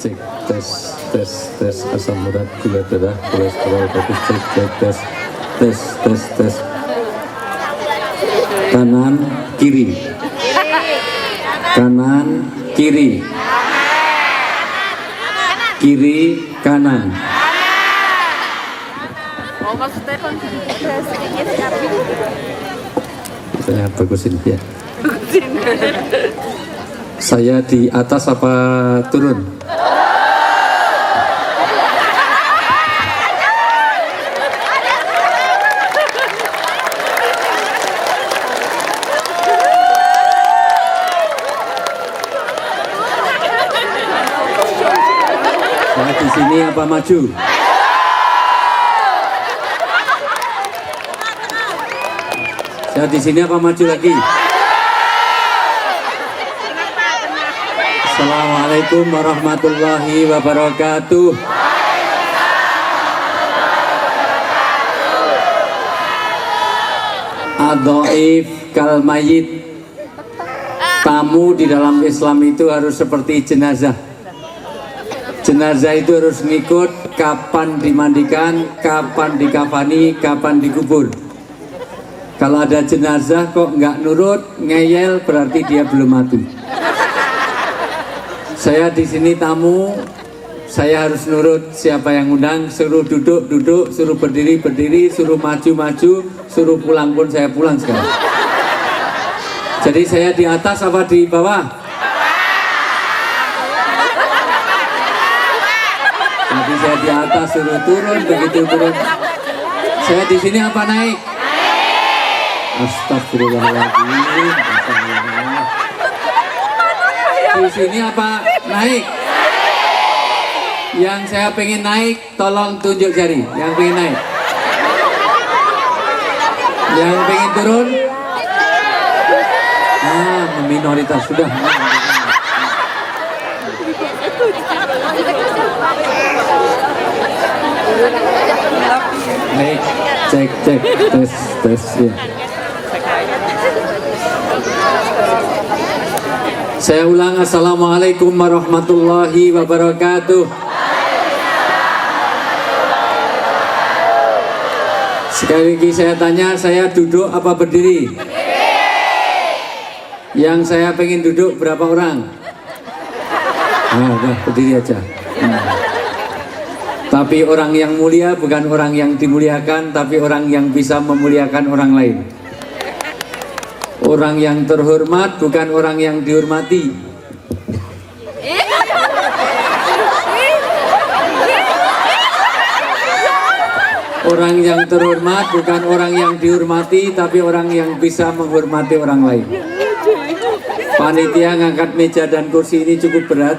cek tes asam urat gula darah kolesterol bagus cek tes kanan kiri kanan. Oh, maksudnya kan sedikit tapi Saya bagusin ya. Saya di atas apa turun? Saya di sini apa maju? Saya di sini apa maju lagi? Assalamualaikum warahmatullahi wabarakatuh. Ad-dhaif kal mayyit. Tamu di dalam Islam itu harus seperti jenazah. Jenazah itu harus ngikut kapan dimandikan, kapan dikafani, kapan dikubur. Kalau ada jenazah kok nggak nurut, ngeyel, berarti dia belum mati. Saya di sini tamu, saya harus nurut siapa yang undang, suruh duduk, duduk, suruh berdiri, berdiri, suruh maju, maju, suruh pulang pun saya pulang sekarang. Jadi saya di atas apa di bawah? Jadi saya di atas suruh turun, begitu turun. Saya di sini apa naik? Astagfirullahaladzim. Di sini apa naik? Yang saya pengen naik, tolong tunjuk jari. Yang pengen naik. Yang pengen turun? Minoritas sudah. Baik, cek tes ya. Saya ulang, assalamualaikum warahmatullahi wabarakatuh. Sekali lagi saya tanya, saya duduk apa berdiri? Yang saya pengen duduk berapa orang? Udah berdiri aja. Tapi orang yang mulia bukan orang yang dimuliakan, tapi orang yang bisa memuliakan orang lain. Orang yang terhormat bukan orang yang dihormati. Orang yang terhormat bukan orang yang dihormati, tapi orang yang bisa menghormati orang lain. Panitia ngangkat meja dan kursi ini cukup berat.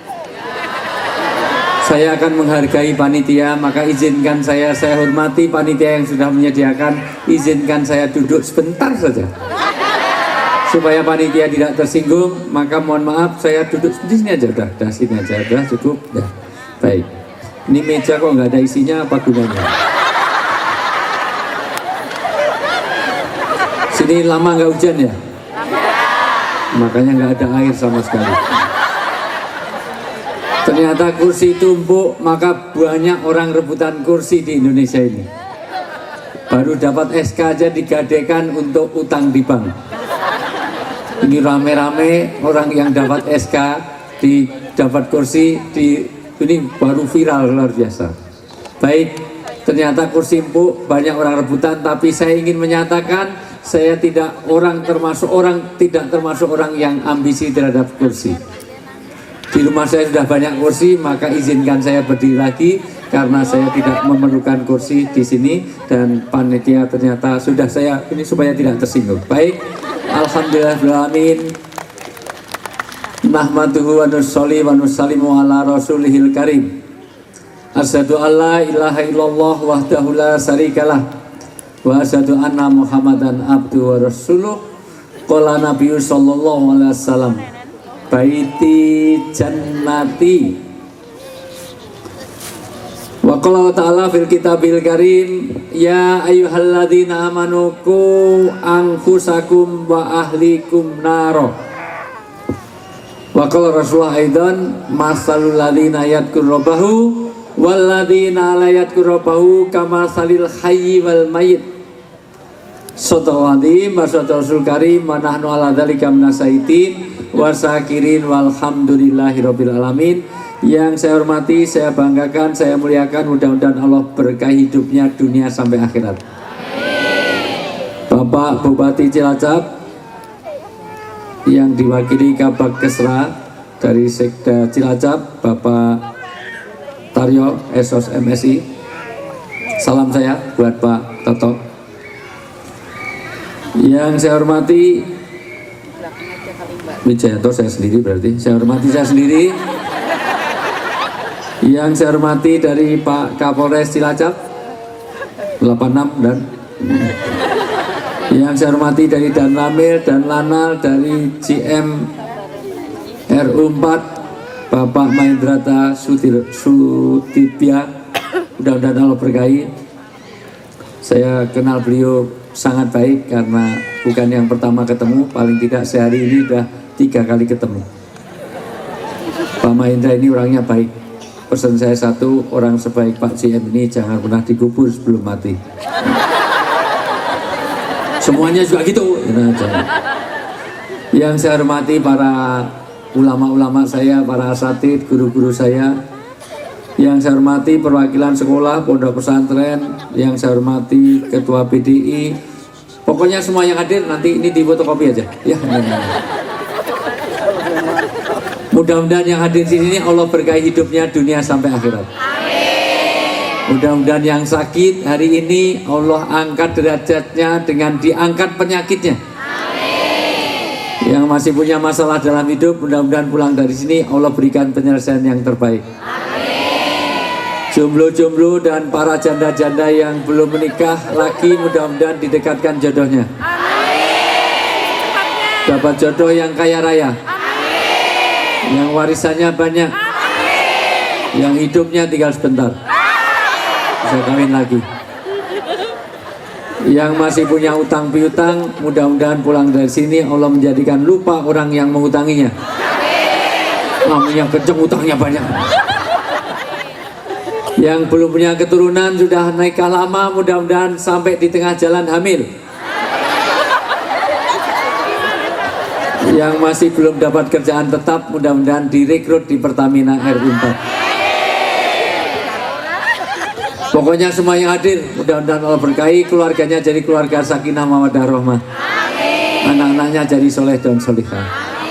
Saya akan menghargai panitia, maka izinkan saya hormati panitia yang sudah menyediakan. Izinkan saya duduk sebentar saja. Supaya panitia tidak tersinggung, maka mohon maaf saya duduk di sini aja, udah sini aja, udah cukup, dah. Baik. Ini meja kok nggak ada isinya, apa gunanya? Sini lama nggak hujan ya? Makanya nggak ada air sama sekali. Ternyata kursi tumpuk, maka banyak orang rebutan kursi di Indonesia ini. Baru dapat SK aja digadekan untuk utang di bank. Ini rame-rame orang yang dapat SK, dapat kursi, ini baru viral luar biasa. Baik, ternyata kursi empuk, banyak orang rebutan, tapi saya ingin menyatakan saya tidak termasuk orang yang ambisi terhadap kursi. Di rumah saya sudah banyak kursi, maka izinkan saya berdiri lagi karena saya tidak memerlukan kursi di sini, dan panitia ternyata sudah saya ini supaya tidak tersinggung. Baik, alhamdulillahirrahmanirrahim. Nahmaduhu wa nusolli wa nusallimu ala rasulihil karim. Asyhadu an la ilaha illallah wahdahu la syarikalah wa asyhadu anna muhammadan abduhu wa rasuluh. Qala nabiyyu sallallahu alaihi wasallam, baiti jannati. Wa qala ta'ala fil kitabil karim, ya ayyuhalladzina amanu qu anfusakum wa ahlikum naro. Wa qala Rasulullah aidan masalul ladzina yadhkuru rabbahu wal ladzina la yadhkuru rabbahu kama salil hayyi wal mayyit. Sadaqallahu masyaallah Rasul Karim wa nahnu ala dzalika minasaitin wasakirin walhamdulillahirabbil alamin. Yang saya hormati, saya banggakan, saya muliakan, mudah-mudahan Allah berkahi hidupnya dunia sampai akhirat. Bapak Bupati Cilacap yang diwakili Kabag Kesra dari Sekda Cilacap, Bapak Taryo Esos MSI. Salam saya buat Pak Toto. Yang saya hormati Wijayanto, saya sendiri berarti. Saya hormati saya sendiri. Yang saya hormati dari Pak Kapolres Cilacap 86 dan yang saya hormati dari Dan Ramil dan Lanal, dari GM RU4 Bapak Mahendrata Sutibya, mudah-mudahan Allah berkahi. Saya kenal beliau sangat baik karena bukan yang pertama ketemu, paling tidak sehari ini sudah 3 kali ketemu. Pak Mahendra ini orangnya baik. Pesan saya satu, orang sebaik Pak GM ini jangan pernah dikubur sebelum mati. Semuanya juga gitu. Yang saya hormati para ulama-ulama saya, para asatidz, guru-guru saya. Yang saya hormati perwakilan sekolah, pondok pesantren. Yang saya hormati ketua PDI. Pokoknya semua yang hadir nanti ini di fotokopi aja. Ya. Mudah-mudahan yang hadir di sini Allah berkahi hidupnya dunia sampai akhirat. Mudah-mudahan yang sakit hari ini Allah angkat derajatnya dengan diangkat penyakitnya. Yang masih punya masalah dalam hidup, mudah-mudahan pulang dari sini Allah berikan penyelesaian yang terbaik. Jomblo-jomblo dan para janda-janda yang belum menikah lagi, mudah-mudahan didekatkan jodohnya. Dapat jodoh yang kaya raya. Yang warisannya banyak. Yang hidupnya tinggal sebentar, bisa kawin lagi. Yang masih punya utang piutang, mudah-mudahan pulang dari sini Allah menjadikan lupa orang yang mengutanginya. Namanya kenceng, utangnya banyak. Yang belum punya keturunan, sudah nikah lama, mudah-mudahan sampai di tengah jalan hamil. Yang masih belum dapat kerjaan tetap, mudah-mudahan direkrut di Pertamina RU4. Pokoknya semua yang hadir, mudah-mudahan Allah berkahi, keluarganya jadi keluarga sakinah mawaddah rahmah. Anak-anaknya jadi soleh dan solihah.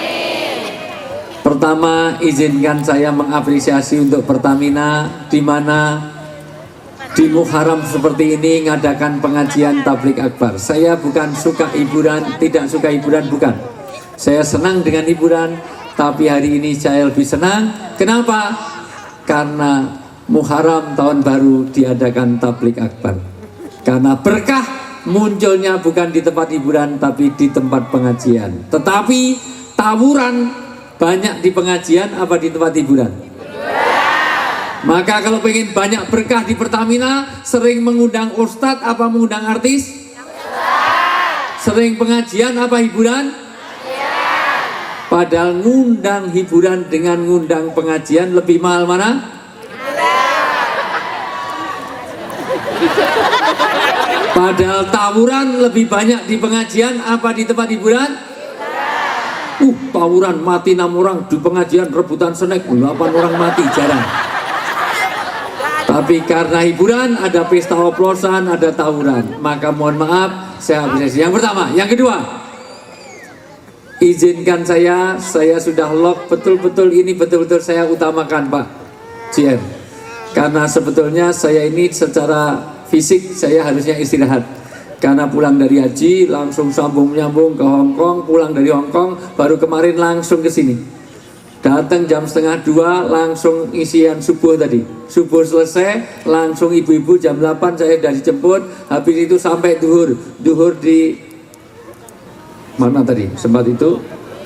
Pertama, izinkan saya mengapresiasi untuk Pertamina, di mana di Muharram seperti ini ngadakan pengajian tabligh akbar. Saya bukan suka hiburan, tidak suka hiburan, bukan. Saya senang dengan hiburan, tapi hari ini saya lebih senang. Kenapa? Karena Muharram tahun baru diadakan tabligh akbar. Karena berkah munculnya bukan di tempat hiburan, tapi di tempat pengajian. Tetapi tawuran banyak di pengajian apa di tempat hiburan? Maka kalau pengen banyak berkah di Pertamina, sering mengundang ustadz apa mengundang artis? Sering pengajian apa hiburan? Padahal ngundang hiburan dengan ngundang pengajian lebih mahal mana? Padahal tawuran lebih banyak di pengajian apa di tempat hiburan? Tawuran mati 6 orang, di pengajian rebutan snack 8 orang mati, jarang. Tapi karena hiburan, ada pesta oplosan, ada tawuran, maka mohon maaf, saya apresiasi. Yang pertama. Yang kedua, izinkan saya sudah lock betul-betul ini, betul-betul saya utamakan Pak GM. Karena sebetulnya saya ini secara fisik saya harusnya istirahat. Karena pulang dari haji langsung sambung-nyambung ke Hong Kong, pulang dari Hong Kong baru kemarin langsung ke sini. Datang jam 1:30 langsung isian subuh tadi. Subuh selesai langsung ibu-ibu jam 8 saya sudah dijemput. Habis itu sampai duhur. Duhur di mana tadi? Sempat itu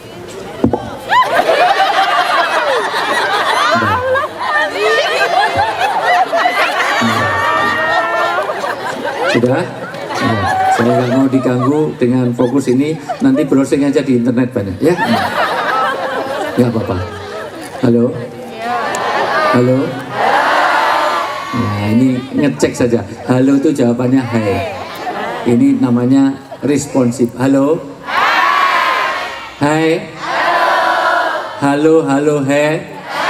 sudah. Saya nggak mau diganggu dengan fokus ini. Nanti browsing aja di internet banyak ya. Nggak apa-apa. Halo? Halo? Nah, ini ngecek saja. Halo itu jawabannya hai. Ini namanya responsif. Halo? Hai? Halo, halo, hai?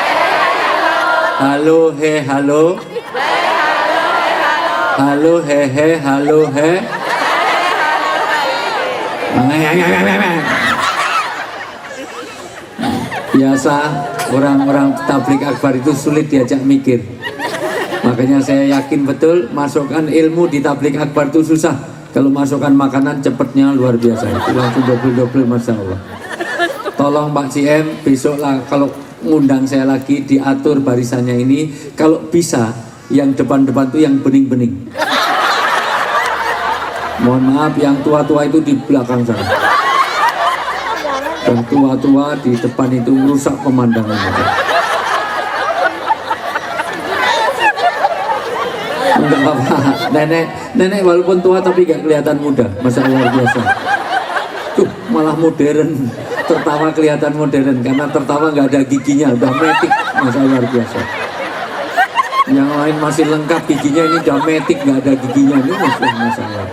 Halo, he, halo? Halo, he, halo, he? Biasa orang-orang tabligh akbar itu sulit diajak mikir. Makanya saya yakin betul masukkan ilmu di tabligh akbar itu susah. Kalau masukkan makanan cepatnya luar biasa. Itu langsung double-double, Masya Allah. Tolong Pak CM besok lah kalau ngundang saya lagi diatur barisannya ini. Kalau bisa yang depan-depan itu yang bening-bening. Mohon maaf yang tua-tua itu di belakang sana. Yang tua-tua di depan itu merusak pemandangan. Enggak apa-apa. Nenek walaupun tua tapi gak kelihatan muda. Masya Allah biasa. Tuh malah modern. Tertawa kelihatan modern karena tertawa nggak ada giginya, udah metik. Masya Allah biasa. Yang lain masih lengkap giginya, ini udah metik nggak ada giginya. Ini Masya Allah.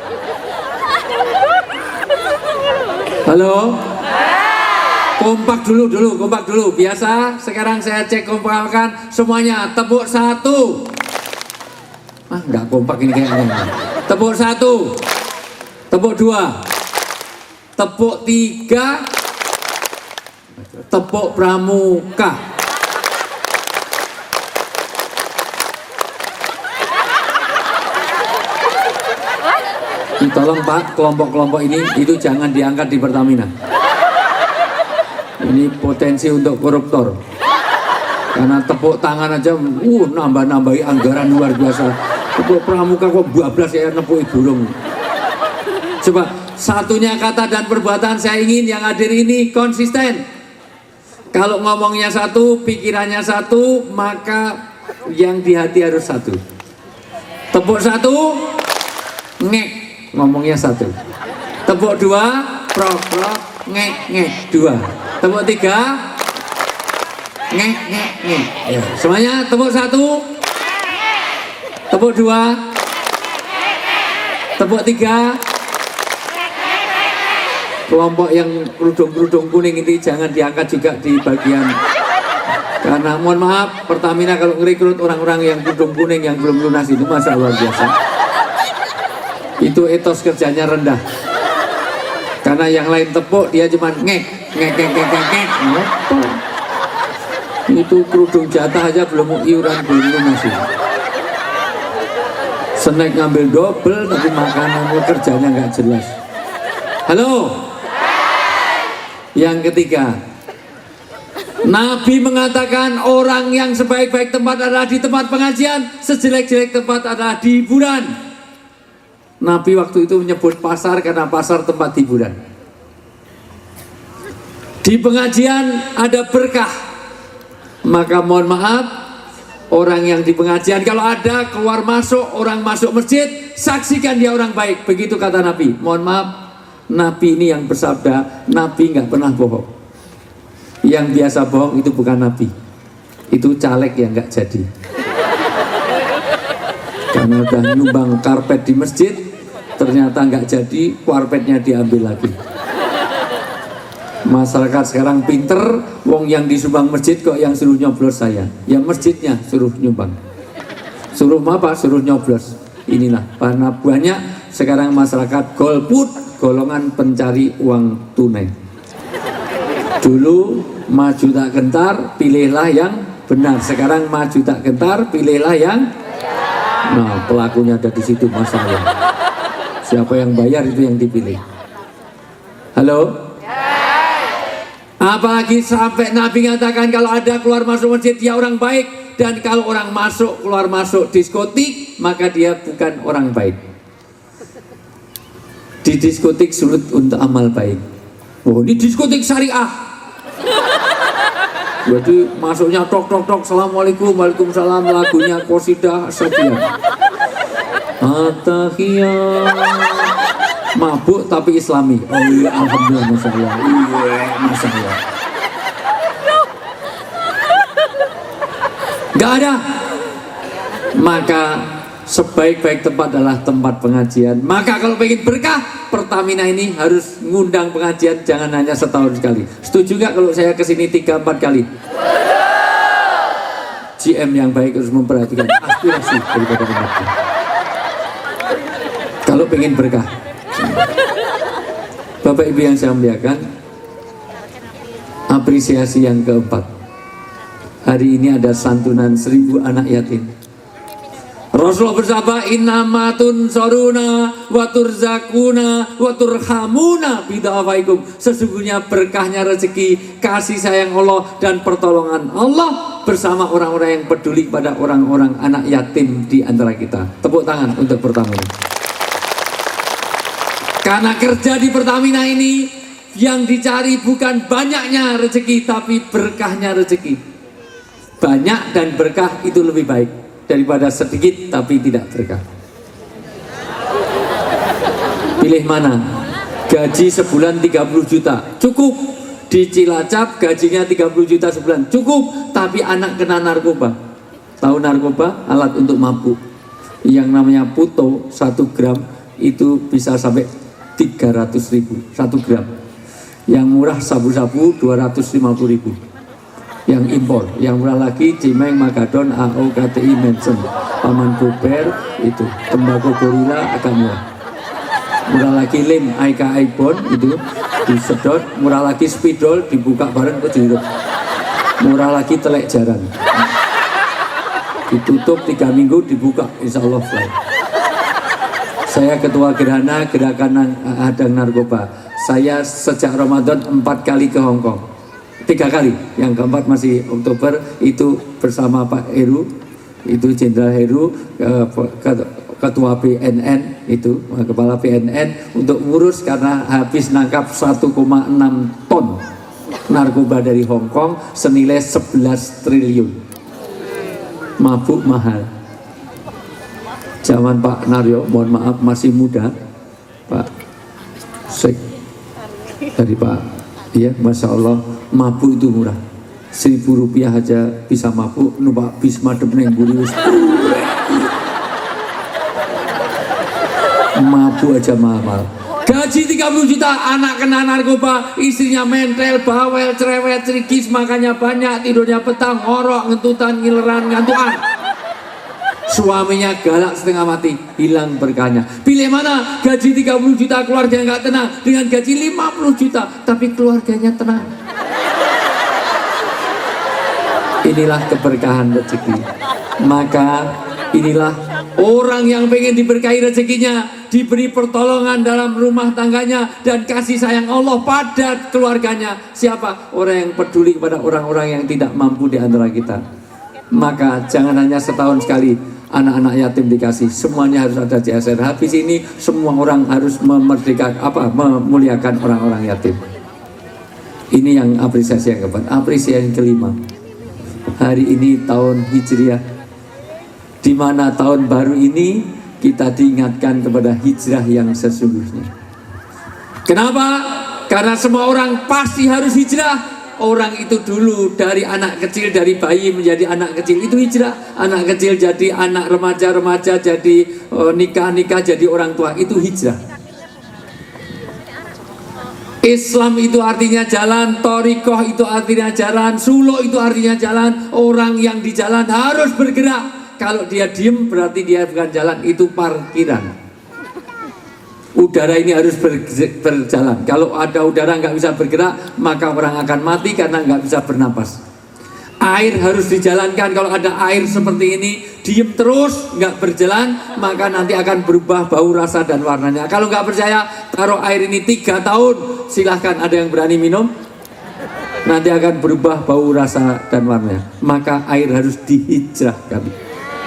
Halo? Kompak dulu. Biasa, sekarang saya cek kompakan semuanya. Tepuk 1. Nggak kompak ini kayaknya. Tepuk 1. Tepuk 2. Tepuk 3. Tepuk pramuka. Tolong Pak, kelompok-kelompok ini itu jangan diangkat di Pertamina. Ini potensi untuk koruptor. Karena tepuk tangan aja, nambah-nambahi anggaran luar biasa. Tepuk pramuka kok 12 ya nepuk burung. Coba satunya kata dan perbuatan saya ingin yang hadir ini konsisten. Kalau ngomongnya satu, pikirannya satu, maka yang di hati harus satu. Tepuk 1, ngek, ngomongnya satu. Tepuk 2, prok, ngek, 2. Tepuk 3, ngek. Ya, semuanya tepuk 1, tepuk 2, tepuk 3. Kelompok yang kerudung kuning ini jangan diangkat juga di bagian. Karena mohon maaf, Pertamina kalau ngerekrut orang-orang yang kerudung kuning yang belum lunas itu masa luar biasa. Itu etos kerjanya rendah. Karena yang lain tepuk, dia cuma ngek. Itu kerudung jatah aja belum iuran belum lunas itu. Snack ngambil double tapi makanan kerjanya nggak jelas. Halo. Yang ketiga, Nabi mengatakan orang yang sebaik-baik tempat adalah di tempat pengajian, sejelek-jelek tempat adalah di hiburan. Nabi waktu itu menyebut pasar karena pasar tempat hiburan. Di pengajian ada berkah. Maka mohon maaf, orang yang di pengajian kalau ada keluar masuk, orang masuk masjid, saksikan dia orang baik. Begitu kata Nabi. Mohon maaf, Nabi ini yang bersabda, Nabi nggak pernah bohong. Yang biasa bohong itu bukan Nabi, itu caleg yang nggak jadi. Karena udah nyumbang karpet di masjid, ternyata nggak jadi, karpetnya diambil lagi. Masyarakat sekarang pinter, wong yang disumbang masjid kok yang suruh nyoblos saya, yang masjidnya suruh nyumbang. Suruh apa? Suruh nyoblos. Inilah karena banyak sekarang masyarakat golput, golongan pencari uang tunai. Dulu maju tak gentar, pilihlah yang benar. Sekarang maju tak gentar, pilihlah yang. Nah, pelakunya ada di situ masalah. Siapa yang bayar itu yang dipilih. Halo? Apalagi sampai Nabi mengatakan kalau ada keluar masuk masjid dia orang baik, dan kalau orang masuk keluar masuk diskotik maka dia bukan orang baik. Di diskotik sulit untuk amal baik. Oh, ini diskotik syariah. Jadi masuknya tok tok tok, assalamualaikum, waalaikumsalam, lagunya qasidah sekian. At-tahiyat. Mabuk tapi Islami. Oh iya, alhamdulillah, masya Allah. Iya, masya Allah. Nggak ada. Maka sebaik-baik tempat adalah tempat pengajian. Maka kalau pengen berkah, Pertamina ini harus ngundang pengajian, jangan hanya setahun sekali. Setuju nggak kalau saya kesini 3-4 kali? GM yang baik harus memperhatikan aspirasi daripada umatnya. Kalau pengen berkah. Bapak Ibu yang saya muliakan, apresiasi yang keempat. Hari ini ada santunan 1000 anak yatim. Rasulullah bersabda, innamatun soruna waturzakuna waturhamuna bida'afaikum. Sesungguhnya berkahnya rezeki, kasih sayang Allah dan pertolongan Allah bersama orang-orang yang peduli pada orang-orang anak yatim di antara kita. Tepuk tangan untuk Pertamina. Karena kerja di Pertamina ini yang dicari bukan banyaknya rezeki, tapi berkahnya rezeki. Banyak dan berkah itu lebih baik daripada sedikit tapi tidak berkah. Pilih mana? Gaji sebulan 30 juta cukup. Di Cilacap gajinya 30 juta sebulan cukup, tapi anak kena narkoba. Tahu narkoba? Alat untuk mabuk. Yang namanya puto 1 gram itu bisa sampai 300.000 1 gram. Yang murah sabu-sabu 250.000. Yang impor, yang murah lagi Cimeng, Magadon, AO, KTI, Mensen, Paman Bober, itu tembakau gorila agak murah. Murah lagi Lim, Aika Aibon itu disedot, murah lagi spidol dibuka bareng ke jeruk. Murah lagi telek jaran. Ditutup 3 minggu dibuka, insya Allah fly. Saya ketua gerhana gerakan hadang narkoba. Saya sejak Ramadan 4 kali ke Hong Kong. 3 kali, yang keempat masih Oktober, itu bersama Pak Heru, itu Jenderal Heru, ketua BNN, itu kepala BNN, untuk ngurus karena habis nangkap 1,6 ton narkoba dari Hong Kong senilai 11 triliun. Mabuk mahal. Zaman Pak Naryo, mohon maaf masih muda, Pak Sek dari Pak. Iya, Masya Allah, mabuk itu murah. 1.000 rupiah aja bisa mabuk, numpak bis madep neng Burius. Mabuk aja mahal. Gaji 30 juta, anak kena narkoba, istrinya mentel, bawel, cerewet, cerikis, makannya banyak, tidurnya petang, ngorok, ngentutan, ngileran, ngantuan. Suaminya galak setengah mati, hilang berkahnya. Pilih mana? Gaji 30 juta keluarga nggak tenang, dengan gaji 50 juta tapi keluarganya tenang. Inilah keberkahan rezeki. Maka inilah orang yang pengen diberkahi rezekinya, diberi pertolongan dalam rumah tangganya, dan kasih sayang Allah pada keluarganya. Siapa? Orang yang peduli kepada orang-orang yang tidak mampu di antara kita. Maka jangan hanya setahun sekali anak-anak yatim dikasih, semuanya harus ada CSR. Habis ini semua orang harus memuliakan orang-orang yatim. Ini yang apresiasi yang keempat. Apresiasi yang kelima, hari ini tahun Hijriah, di mana tahun baru ini kita diingatkan kepada hijrah yang sesungguhnya. Kenapa? Karena semua orang pasti harus hijrah. Orang itu dulu dari anak kecil, dari bayi menjadi anak kecil, itu hijrah. Anak kecil jadi anak remaja, remaja jadi nikah, jadi orang tua, itu hijrah. Islam itu artinya jalan, Thariqah itu artinya jalan, Suluk itu artinya jalan. Orang yang di jalan harus bergerak. Kalau dia diem berarti dia bukan jalan, itu parkiran. Udara ini harus berjalan. Kalau ada udara nggak bisa bergerak, maka orang akan mati karena nggak bisa bernapas. Air harus dijalankan. Kalau ada air seperti ini diem terus nggak berjalan, maka nanti akan berubah bau, rasa dan warnanya. Kalau nggak percaya, taruh air ini 3 tahun, silahkan, ada yang berani minum, nanti akan berubah bau, rasa dan warnanya. Maka air harus dihijrahkan.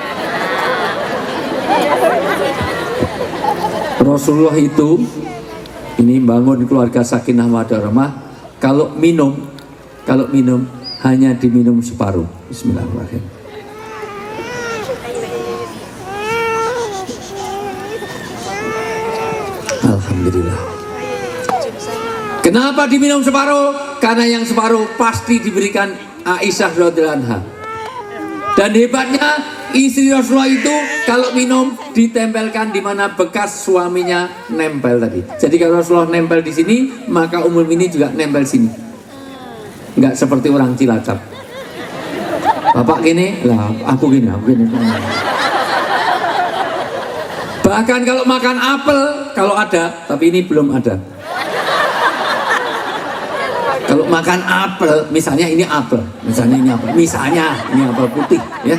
Rasulullah itu ini bangun keluarga sakinah mawaddah rahmah. Kalau minum hanya diminum separuh. Bismillahirrahmanirrahim. Alhamdulillah. Kenapa diminum separuh? Karena yang separuh pasti diberikan Aisyah radhiyallahu anha. Dan hebatnya istri Rasulullah itu kalau minum ditempelkan di mana bekas suaminya nempel tadi. Jadi kalau Rasulullah nempel di sini, maka Ummul Mukminin juga nempel sini. Enggak seperti orang Cilacap. Bapak gini, lah aku gini. Bahkan kalau makan apel, kalau ada, tapi ini belum ada. Kalau makan apel, misalnya ini apel putih, ya.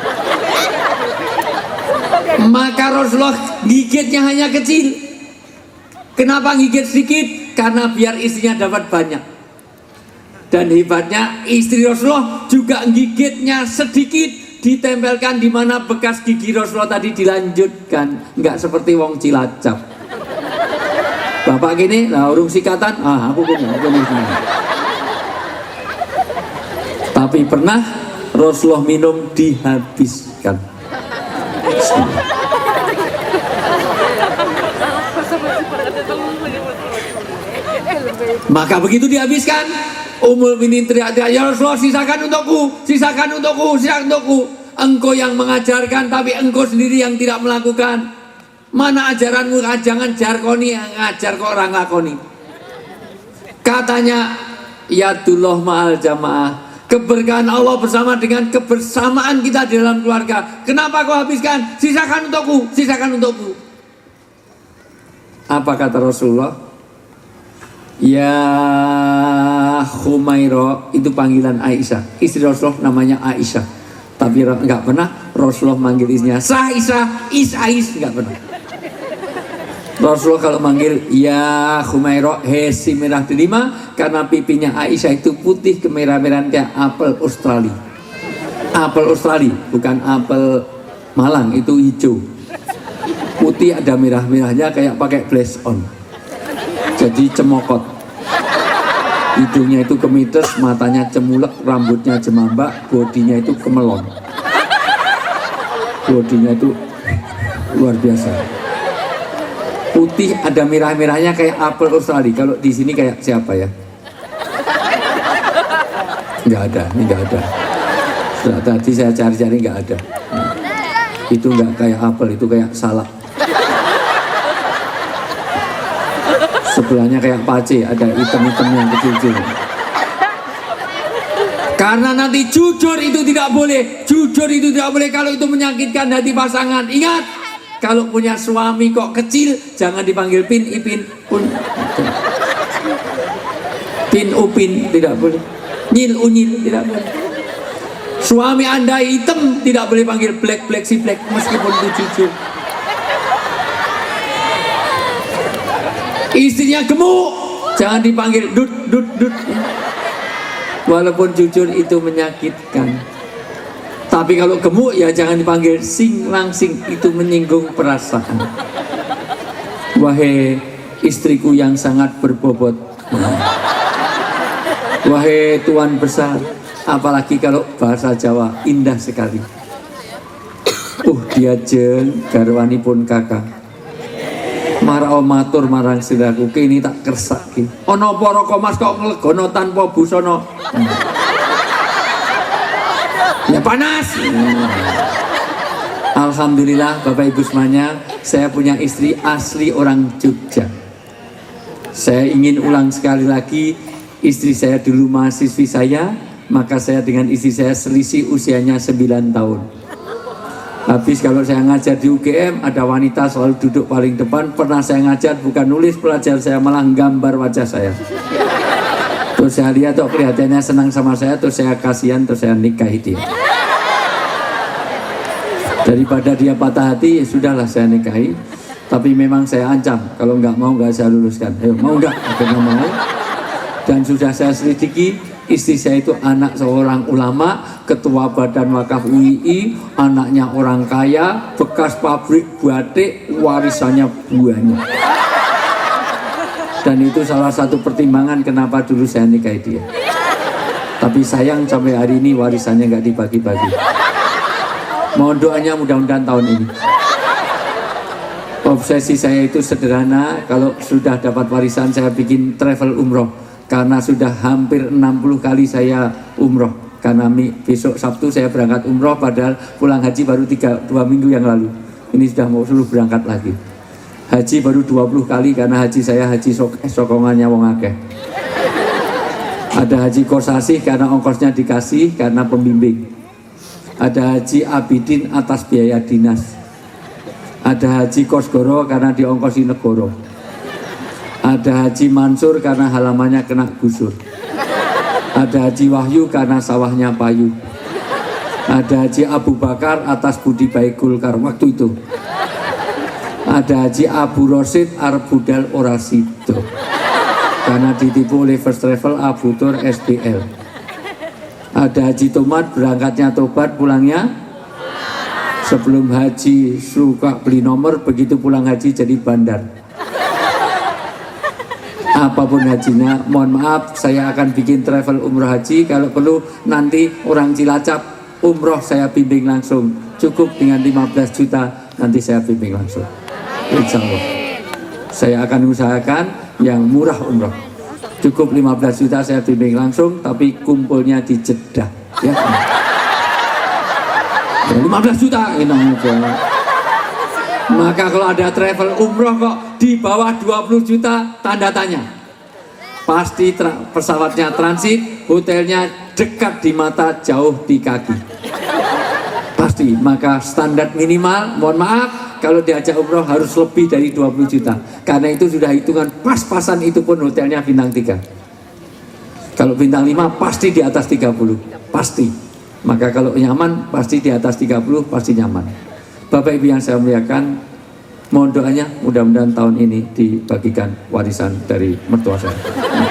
Maka Rasulullah gigitnya hanya kecil. Kenapa gigit sedikit? Karena biar istrinya dapat banyak. Dan hebatnya istri Rasulullah juga gigitnya sedikit, ditempelkan di mana bekas gigi Rasulullah tadi dilanjutkan, nggak seperti wong Cilacap. Bapak gini, lah urung sikatan, aku gini. Tapi pernah Rasulullah minum dihabiskan. Maka begitu dihabiskan, Ummul Mukminin teriak-teriak, ya Rasulullah, sisakan untukku. Engkau yang mengajarkan, tapi engkau sendiri yang tidak melakukan. Mana ajaranmu? Jangan jarkoni, yang ngajar kok orang lakoni. Katanya, yadullah ma'al jamaah, keberkahan Allah bersama dengan kebersamaan kita di dalam keluarga. Kenapa kau habiskan? Sisakan untukku. Apa kata Rasulullah? Ya Humaira, itu panggilan Aisyah. Istri Rasulullah namanya Aisyah. Tapi enggak pernah Rasulullah manggil istrinya Isa, enggak pernah. Rasulullah kalau manggil ya Humaira, si merah delima, karena pipinya Aisyah itu putih kemerah-merahan kayak apel Australia. Apel Australia, bukan apel Malang, itu hijau. Putih ada merah-merahnya kayak pakai blaze on. Jadi cemokot. Hidungnya itu kemites, matanya cemulek, rambutnya jemambak, bodinya itu kemelon. Bodinya itu luar biasa. Putih ada merah-merahnya kayak apel Australia. Kalau di sini kayak siapa ya? Nggak ada. Sudah tadi saya cari-cari nggak ada. Itu nggak kayak apel, itu kayak salak. Sebelahnya kayak pace, ada item-item yang kecil-kecil. Karena nanti jujur itu tidak boleh. Kalau itu menyakitkan hati pasangan. Ingat, kalau punya suami kok kecil, jangan dipanggil pin, ipin, pun. Pin, upin, tidak boleh. Nyil, unyil, tidak boleh. Suami Anda hitam, tidak boleh panggil black, si black, meskipun itu jujur. Istrinya gemuk, jangan dipanggil dut. Walaupun jujur itu menyakitkan. Tapi kalau gemuk ya jangan dipanggil sing langsing, itu menyinggung perasaan. Wahai istriku yang sangat berbobot, wahai tuan besar, apalagi kalau bahasa Jawa indah sekali. Dia jeng garwani pun kakak. Marao matur marang siraku kini tak kersak ki. Ono para komas kok nglegono tanpa busana. Ya panas. Alhamdulillah Bapak Ibu semuanya, saya punya istri asli orang Jogja. Saya ingin ulang sekali lagi, istri saya dulu mahasiswi saya, maka saya dengan istri saya selisih usianya 9 tahun. Habis kalau saya ngajar di UGM, ada wanita selalu duduk paling depan. Pernah saya ngajar bukan nulis pelajar saya, malah gambar wajah saya. Terus saya lihat kok kelihatannya senang sama saya, terus saya kasihan, terus saya nikahi dia. Daripada dia patah hati, ya sudahlah saya nikahi. Tapi memang saya ancam, kalau nggak mau nggak saya luluskan. Mau nggak? Akhirnya mau. Dan sudah saya selidiki, istri saya itu anak seorang ulama, ketua badan wakaf UII, anaknya orang kaya, bekas pabrik batik, warisannya banyak. Dan itu salah satu pertimbangan kenapa dulu saya nikahi dia. Tapi sayang sampai hari ini warisannya nggak dibagi-bagi. Mohon doanya mudah-mudahan tahun ini. Obsesi saya itu sederhana, kalau sudah dapat warisan saya bikin travel umroh. Karena sudah hampir 60 kali saya umroh. karena besok Sabtu saya berangkat umroh, padahal pulang haji baru 2 minggu yang lalu. Ini sudah mau suruh berangkat lagi. Haji baru 20 kali karena haji saya haji sokongannya wong akeh. Ada haji kosasih karena ongkosnya dikasih karena pembimbing. Ada haji abidin atas biaya dinas. Ada haji kosgoro karena diongkosi negoro. Ada haji mansur karena halamannya kena gusur. Ada haji wahyu karena sawahnya payu. Ada haji Abu Bakar atas budi baik Golkar waktu itu. Ada haji Abu Rosid arbudal orasido karena ditipu oleh First Travel Abu Tur SBL. Ada haji tomat berangkatnya tobat pulangnya sebelum haji suka beli nomor, begitu pulang haji jadi bandar. Apapun hajinya, mohon maaf, saya akan bikin travel umroh haji. Kalau perlu nanti orang Cilacap umroh saya bimbing langsung. Cukup dengan 15 juta nanti saya bimbing langsung. Insya Allah saya akan usahakan yang murah umroh. Cukup 15 juta saya bimbing langsung, tapi kumpulnya di Jeddah ya. 15 juta enak aja. Maka kalau ada travel umroh kok di bawah 20 juta, tanda tanya. Pasti pesawatnya transit, hotelnya dekat di mata, jauh di kaki. Pasti. Maka standar minimal, mohon maaf, kalau diajak umroh harus lebih dari 20 juta. Karena itu sudah hitungan pas-pasan, itu pun hotelnya bintang 3. Kalau bintang 5 pasti di atas 30. Pasti. Maka kalau nyaman pasti di atas 30, pasti nyaman. Bapak Ibu yang saya muliakan, mohon doanya mudah-mudahan tahun ini dibagikan warisan dari mertua saya.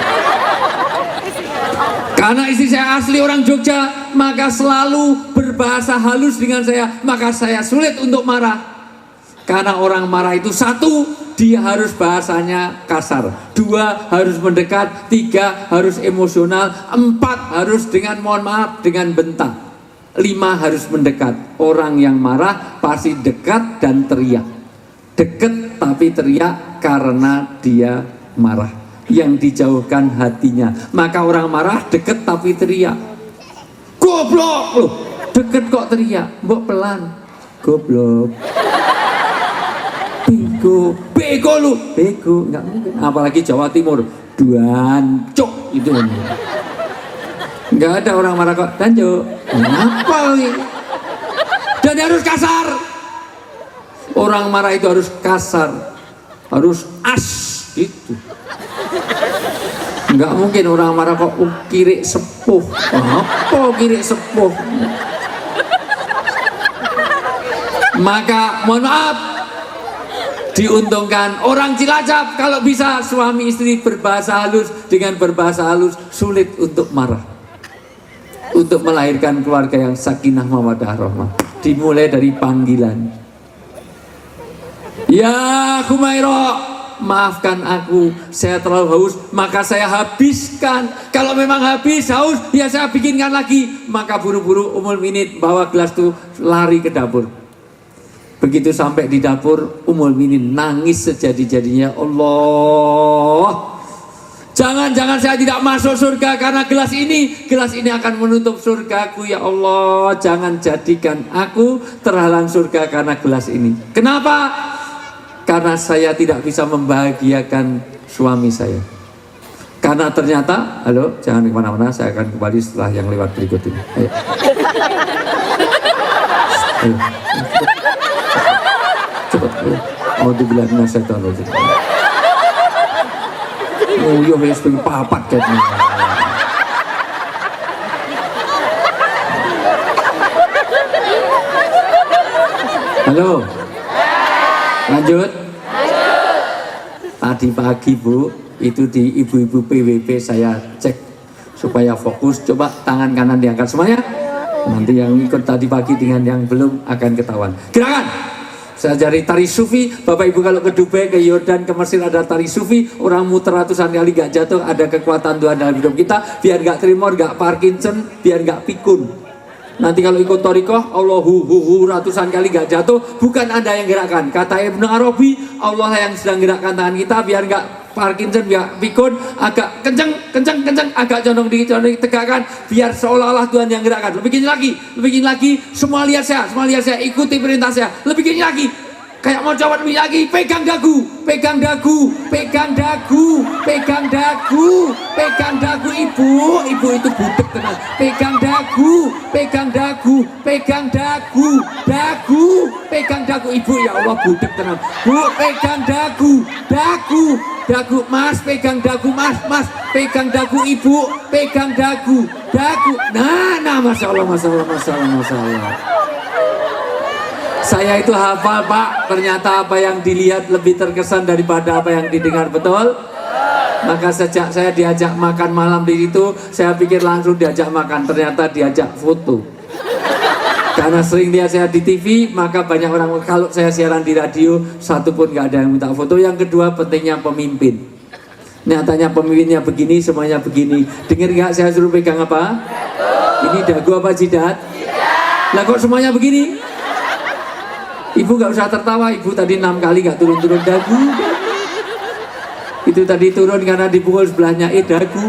Karena istri saya asli orang Jogja, maka selalu berbahasa halus dengan saya, maka saya sulit untuk marah. Karena orang marah itu, 1, dia harus bahasanya kasar, 2, harus mendekat, 3, harus emosional, 4, harus dengan mohon maaf, dengan bentak, 5, harus mendekat. Orang yang marah pasti dekat dan teriak. Deket tapi teriak karena dia marah. Yang dijauhkan hatinya. Maka orang marah deket tapi teriak. Goblok loh, deket kok teriak, mbok pelan. Goblok. Bego lu, bego, nggak mungkin. Apalagi Jawa Timur, duancuk itu. Nggak ada orang marah kok, dancuk. Apa ini? Dan harus kasar. Orang marah itu harus kasar, harus gitu. Nggak mungkin orang marah kok kiri sepuh. Apa kiri sepuh? Maka mohon maaf, diuntungkan orang Cilacap kalau bisa suami istri berbahasa halus. Dengan berbahasa halus sulit untuk marah, untuk melahirkan keluarga yang sakinah mawaddah rahmah. Dimulai dari panggilan, ya Humairo, maafkan aku, saya terlalu haus, maka saya habiskan. Kalau memang habis haus, ya saya bikinkan lagi. Maka buru-buru Ummul Minin bawa gelas itu lari ke dapur. Begitu sampai di dapur, Ummul Minin nangis sejadi-jadinya. Allah, jangan-jangan saya tidak masuk surga karena gelas ini akan menutup surgaku. Ya Allah, jangan jadikan aku terhalang surga karena gelas ini. Kenapa? Karena saya tidak bisa membahagiakan suami saya. Karena ternyata, halo, jangan kemana-mana, saya akan kembali setelah yang lewat berikut ini. Ayo. Ayo. Cepat, mau dibilang setan aja. Oh iya, wes pengen papat kayaknya. Halo. Lanjut. Tadi pagi Bu, itu di ibu-ibu PWP saya cek supaya fokus. Coba tangan kanan diangkat semuanya. Nanti yang ikut tadi pagi dengan yang belum akan ketahuan. Gerakan. Saya cari tari sufi. Bapak Ibu kalau ke Dubai, ke Yordan, ke Mesir ada tari sufi. Orang muter ratusan kali gak jatuh. Ada kekuatan Tuhan dalam hidup kita. Biar gak tremor, gak Parkinson, biar gak pikun. Nanti kalau ikut thariqah, Allahu ratusan kali gak jatuh. Bukan Anda yang gerakkan. Kata Ibnu Arabi, Allah yang sedang gerakkan tangan kita biar gak Parkinson, ya pikun, agak kenceng, agak condong tegakkan, biar seolah-olah Tuhan yang gerakkan. Lebih gini lagi, semua lihat saya, ikuti perintah saya. Lebih gini lagi, kayak mau coba lebih lagi, pegang dagu, ibu itu budek tenang, pegang dagu, ibu, ya Allah budek tenang, bu, pegang dagu, mas, pegang dagu, mas, pegang dagu, ibu, pegang dagu, nah, masya Allah. Saya itu hafal, Pak. Ternyata apa yang dilihat lebih terkesan daripada apa yang didengar, betul? Maka sejak saya diajak makan malam di situ, saya pikir langsung diajak makan. Ternyata diajak foto. Karena sering lihat saya di TV, maka banyak orang, kalau saya siaran di radio, satu pun nggak ada yang minta foto. Yang kedua, pentingnya pemimpin. Nyatanya pemimpinnya begini, semuanya begini. Dengar nggak saya suruh pegang apa? Ini dagu apa jidat? Lah kok semuanya begini? Ibu gak usah tertawa, ibu tadi 6 kali gak turun-turun dagu. Itu tadi turun karena dipukul sebelahnya, dagu.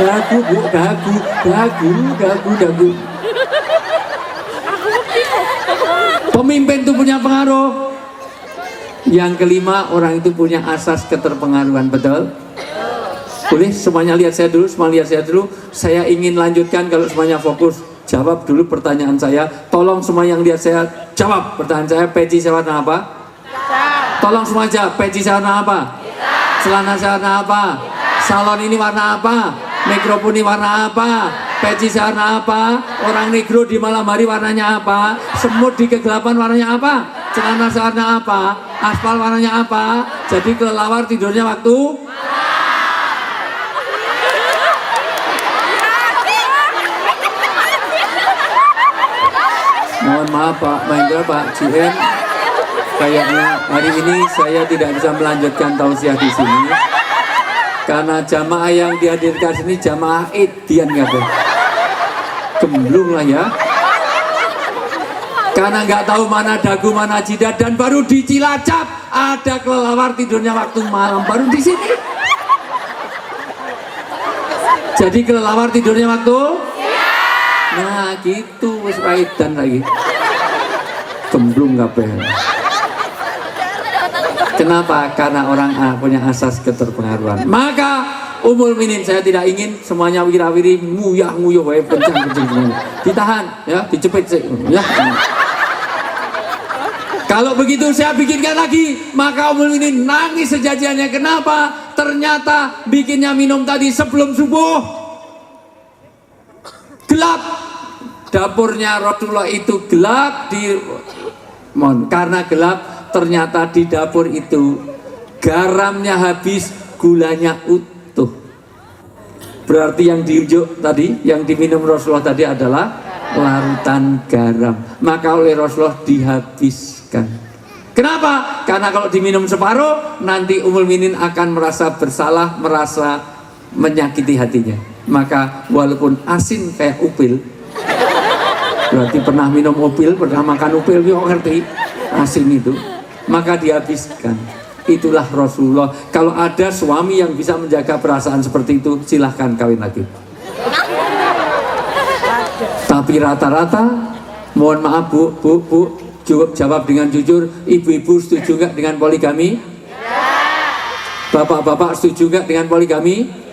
Pemimpin itu punya pengaruh. Yang kelima, orang itu punya asas keterpengaruhan, betul? Boleh semuanya lihat saya dulu, Saya ingin lanjutkan kalau semuanya fokus. Jawab dulu pertanyaan saya. Tolong semua yang lihat saya jawab pertanyaan saya. Peci saya warna apa? Tolong semua jawab. Peci saya warna apa? Celana saya warna apa? Salon ini warna apa? Mikrofon ini warna apa? Peci saya warna apa? Orang negro di malam hari warnanya apa? Semut di kegelapan warnanya apa? Celana saya warna apa? Aspal warnanya apa? Jadi kelelawar tidurnya waktu mohon maaf Pak Mahendra, Pak GM, kayaknya hari ini saya tidak bisa melanjutkan tausiah di sini karena jamaah yang dihadirkan sini jamaah Edian kabeh. Gemblung lah ya. Karena nggak tahu mana dagu mana jidat dan baru di Cilacap ada kelelawar tidurnya waktu malam baru di sini. Jadi kelelawar tidurnya waktu nah gitu wis raidan lagi. Gemblung kabeh. Kenapa? Karena orang A punya asas keterpengaruhan. Maka Ummul Minin saya tidak ingin semuanya wirawiri nguyah-nguyuh wae kencang-kencang semuanya. Ditahan ya, dicepit sih ya. Kalau begitu saya bikinkan lagi, maka Ummul Minin nangis sejajannya. Kenapa? Ternyata bikinnya minum tadi sebelum subuh gelap, dapurnya Rasulullah itu gelap karena gelap ternyata di dapur itu garamnya habis, gulanya utuh. Berarti yang diunjuk tadi, yang diminum Rasulullah tadi adalah larutan garam. Maka oleh Rasulullah dihabiskan. Kenapa? Karena kalau diminum separuh nanti Ummul Minin akan merasa bersalah, merasa menyakiti hatinya. Maka walaupun asin kayak upil, berarti pernah minum upil, pernah makan upil, yuk ngerti asin itu, maka dihabiskan. Itulah Rasulullah. Kalau ada suami yang bisa menjaga perasaan seperti itu, silahkan kawin lagi. Tapi rata-rata, mohon maaf bu, jawab dengan jujur, ibu-ibu setuju nggak dengan poligami? Bapak-bapak setuju nggak dengan poligami?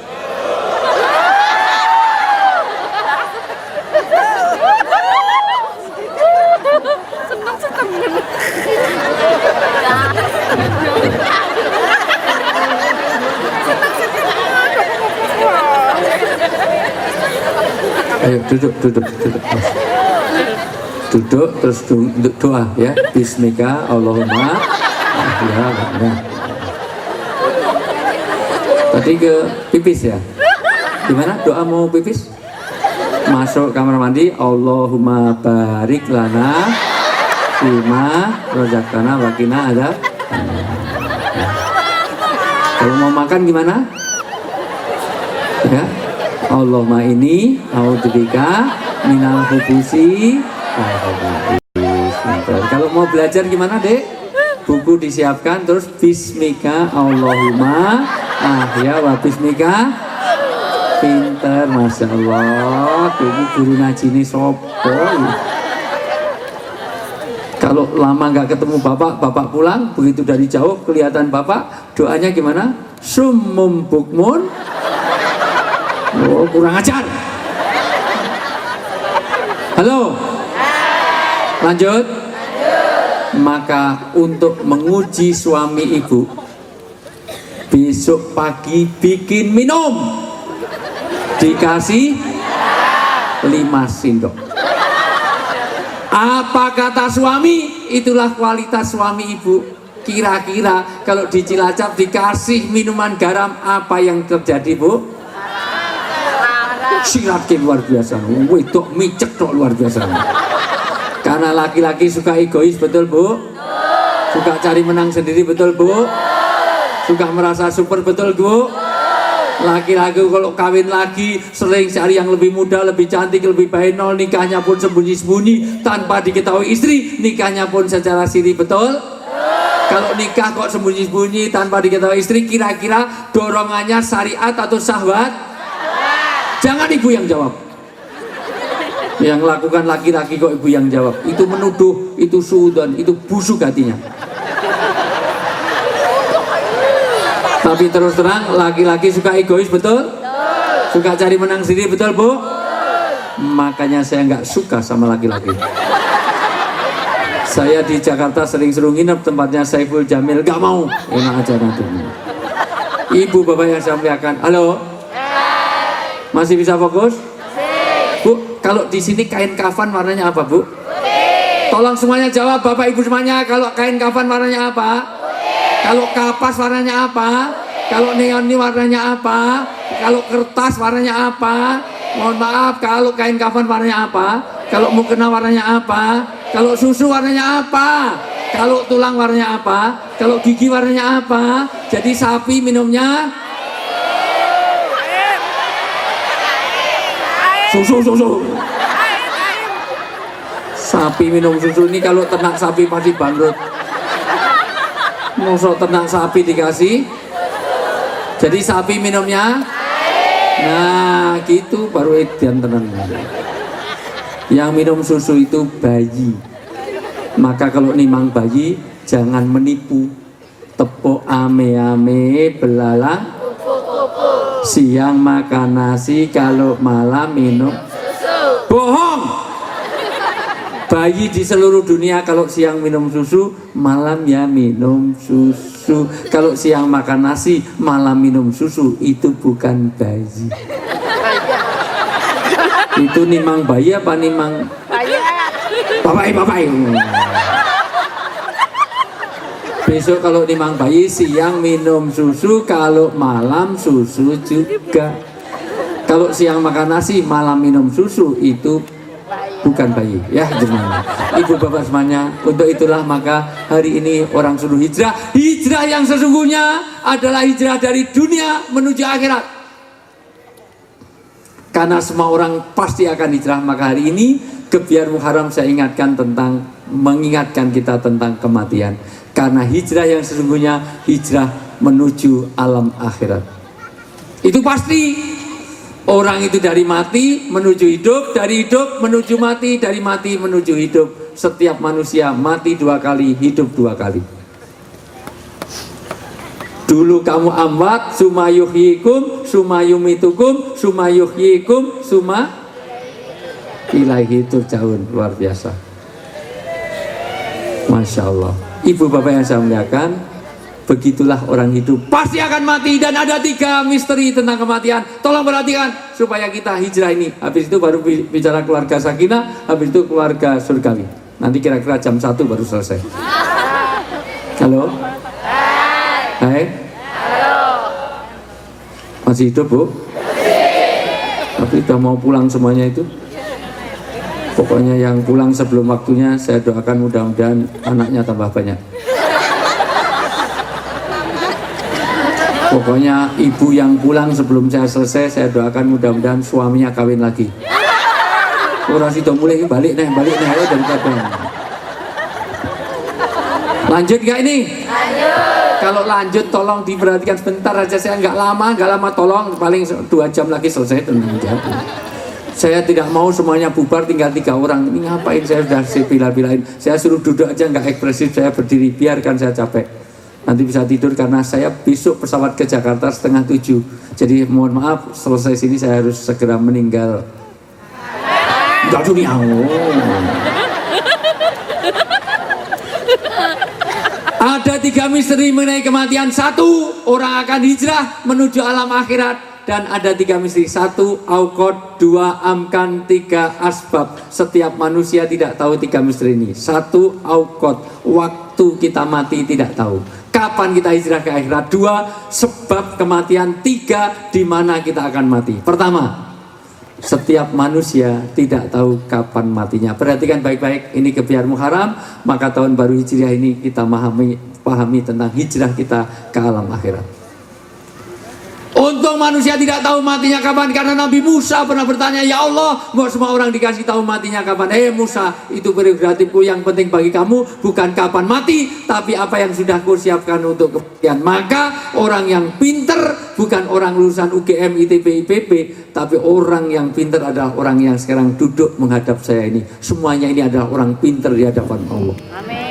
Ayo duduk terus doa ya. Bismika Allahumma ya. Tadi ke pipis ya. Gimana doa mau pipis? Masuk kamar mandi. Allahumma barik lana fima rozaqtana wa qina adzab. Kalau mau makan gimana? Ya. Allahumma ini a'udzubika minal khubusi. Kalau mau belajar gimana, Dek? buku disiapkan, terus bismika Allahumma ahya wa bismika. Pinter, Masya Allah. Ini guru ngaji ini sopo. Kalau lama nggak ketemu bapak pulang, begitu dari jauh kelihatan bapak, doanya gimana? Summum bukmun. Oh, kurang ajar. Halo. Lanjut. Maka untuk menguji suami ibu, besok pagi bikin minum, dikasih 5 sendok. Apa kata suami? Itulah kualitas suami ibu. Kira-kira kalau di Cilacap dikasih minuman garam, apa yang terjadi, Bu? Sirat luar biasa. Wedok micek tok luar biasa. Karena laki-laki suka egois, betul Bu? Suka cari menang sendiri, betul Bu? Suka merasa super, betul Bu? Laki-laki kalau kawin lagi sering cari yang lebih muda, lebih cantik, lebih baik, nol, nikahnya pun sembunyi-sembunyi tanpa diketahui istri, nikahnya pun secara siri, betul? Kalau nikah kok sembunyi-sembunyi tanpa diketahui istri, kira-kira dorongannya syariat atau syahwat? Jangan ibu yang jawab. Yang lakukan laki-laki kok ibu yang jawab. Itu menuduh, itu suudon, itu busuk hatinya. Tapi terus terang laki-laki suka egois, betul? Suka cari menang sendiri, betul Bu? Makanya saya nggak suka sama laki-laki. Saya di Jakarta sering suruh nginep tempatnya Saiful Jamil, nggak mau. Enak aja nanti. Ibu bapak yang saya muliakan, halo? Masih bisa fokus? Bu, kalau di sini kain kafan warnanya apa, Bu? Tolong semuanya jawab, bapak ibu semuanya. Kalau kain kafan warnanya apa? Kalau kapas warnanya apa? Kalau neon ini warnanya apa? Kalau kertas warnanya apa? Mohon maaf, kalau kain kafan warnanya apa? Kalau mukena warnanya apa? Kalau susu warnanya apa? Kalau tulang warnanya apa? Kalau gigi warnanya apa? Jadi sapi minumnya susu. Sapi minum susu ini kalau ternak sapi pasti bangkrut. Mosok ternak sapi dikasih, jadi sapi minumnya, nah gitu baru edian tenan. Yang minum susu itu bayi. Maka kalau nimang bayi jangan menipu. Tepuk ame-ame belalang, siang makan nasi, kalau malam minum susu. Bohong. Bayi di seluruh dunia kalau siang minum susu, malam ya minum susu. Kalau siang makan nasi, malam minum susu, itu bukan bayi. Itu nimang bayi apa nimang? Bapak. Besok kalau nimang bayi, siang minum susu, kalau malam susu juga. Kalau siang makan nasi, malam minum susu, itu bukan bayi, ya gimana? Ibu bapak semuanya, untuk itulah maka hari ini orang suruh hijrah. Hijrah yang sesungguhnya adalah hijrah dari dunia menuju akhirat. Karena semua orang pasti akan hijrah, maka hari ini Gebiar Muharram saya mengingatkan kita tentang kematian. Karena hijrah yang sesungguhnya hijrah menuju alam akhirat. Itu pasti. Orang itu dari mati menuju hidup, dari hidup menuju mati, dari mati menuju hidup. Setiap manusia mati 2 kali, hidup 2 kali. Dulu kamu amwat, summa yuhyikum, summa yumitukum, summa yuhyikum, summa ilaihi turja'un. Luar biasa. Masya Allah. Ibu bapak yang saya muliakan, begitulah orang hidup pasti akan mati. Dan ada 3 misteri tentang kematian. Tolong perhatikan supaya kita hijrah ini. Habis itu baru bicara keluarga sakinah, habis itu keluarga surgawi. Nanti kira-kira jam 1 baru selesai. Halo? Hai? Masih hidup, Bu? Tapi udah mau pulang semuanya itu. Pokoknya yang pulang sebelum waktunya, saya doakan mudah-mudahan anaknya tambah banyak. Pokoknya ibu yang pulang sebelum saya selesai, saya doakan mudah-mudahan suaminya kawin lagi. Orang situ mulai balik nih, ayo daripada. Lanjut nggak ini? Lanjut. Kalau lanjut tolong diperhatikan sebentar aja, saya nggak lama tolong, paling 2 jam lagi selesai tentang jawab. Saya tidak mau semuanya bubar tinggal 3 orang. Ini ngapain saya sudah pilih-pilahin. Saya suruh duduk aja nggak ekspresif, saya berdiri, biarkan saya capek. Nanti bisa tidur karena saya besok pesawat ke Jakarta 6:30. Jadi mohon maaf, selesai sini saya harus segera meninggal. Enggak dunia. Ada 3 misteri mengenai kematian. 1, orang akan hijrah menuju alam akhirat. Dan ada 3 misteri. 1, aukot. 2, amkan. 3, asbab. Setiap manusia tidak tahu 3 misteri ini. 1, aukot. Waktu kita mati tidak tahu. Kapan kita hijrah ke akhirat. 2, sebab kematian. 3, di mana kita akan mati. Pertama, setiap manusia tidak tahu kapan matinya. Perhatikan baik-baik, ini kebiar Muharram, maka tahun baru Hijriah ini kita pahami tentang hijrah kita ke alam akhirat. Untung manusia tidak tahu matinya kapan, karena Nabi Musa pernah bertanya, ya Allah, mau semua orang dikasih tahu matinya kapan. Musa, itu prerogatifku, yang penting bagi kamu bukan kapan mati, tapi apa yang sudah kau siapkan untuk kematian. Maka orang yang pinter bukan orang lulusan UGM, ITB, IPB, tapi orang yang pinter adalah orang yang sekarang duduk menghadap saya ini. Semuanya ini adalah orang pinter di hadapan Allah. Amin.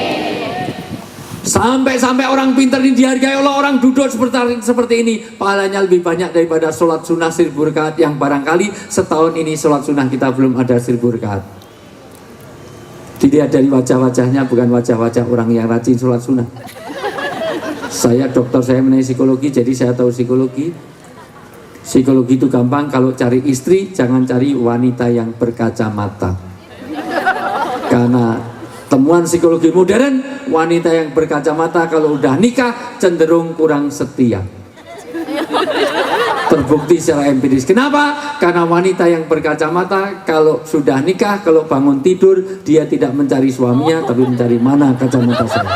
Sampai orang pintar ini dihargai Allah, orang duduk seperti ini, pahalanya lebih banyak daripada sholat sunnah 1000 rakaat yang barangkali setahun ini sholat sunnah kita belum ada 1000 rakaat. Dilihat dari wajah-wajahnya, bukan wajah-wajah orang yang rajin sholat sunnah. Saya dokter, saya mengenai psikologi, jadi saya tahu psikologi. Psikologi itu gampang, kalau cari istri jangan cari wanita yang berkacamata. Karena temuan psikologi modern, wanita yang berkacamata kalau udah nikah cenderung kurang setia. Terbukti secara empiris. Kenapa? Karena wanita yang berkacamata kalau sudah nikah, kalau bangun tidur, dia tidak mencari suaminya, tapi mencari mana kacamata saya.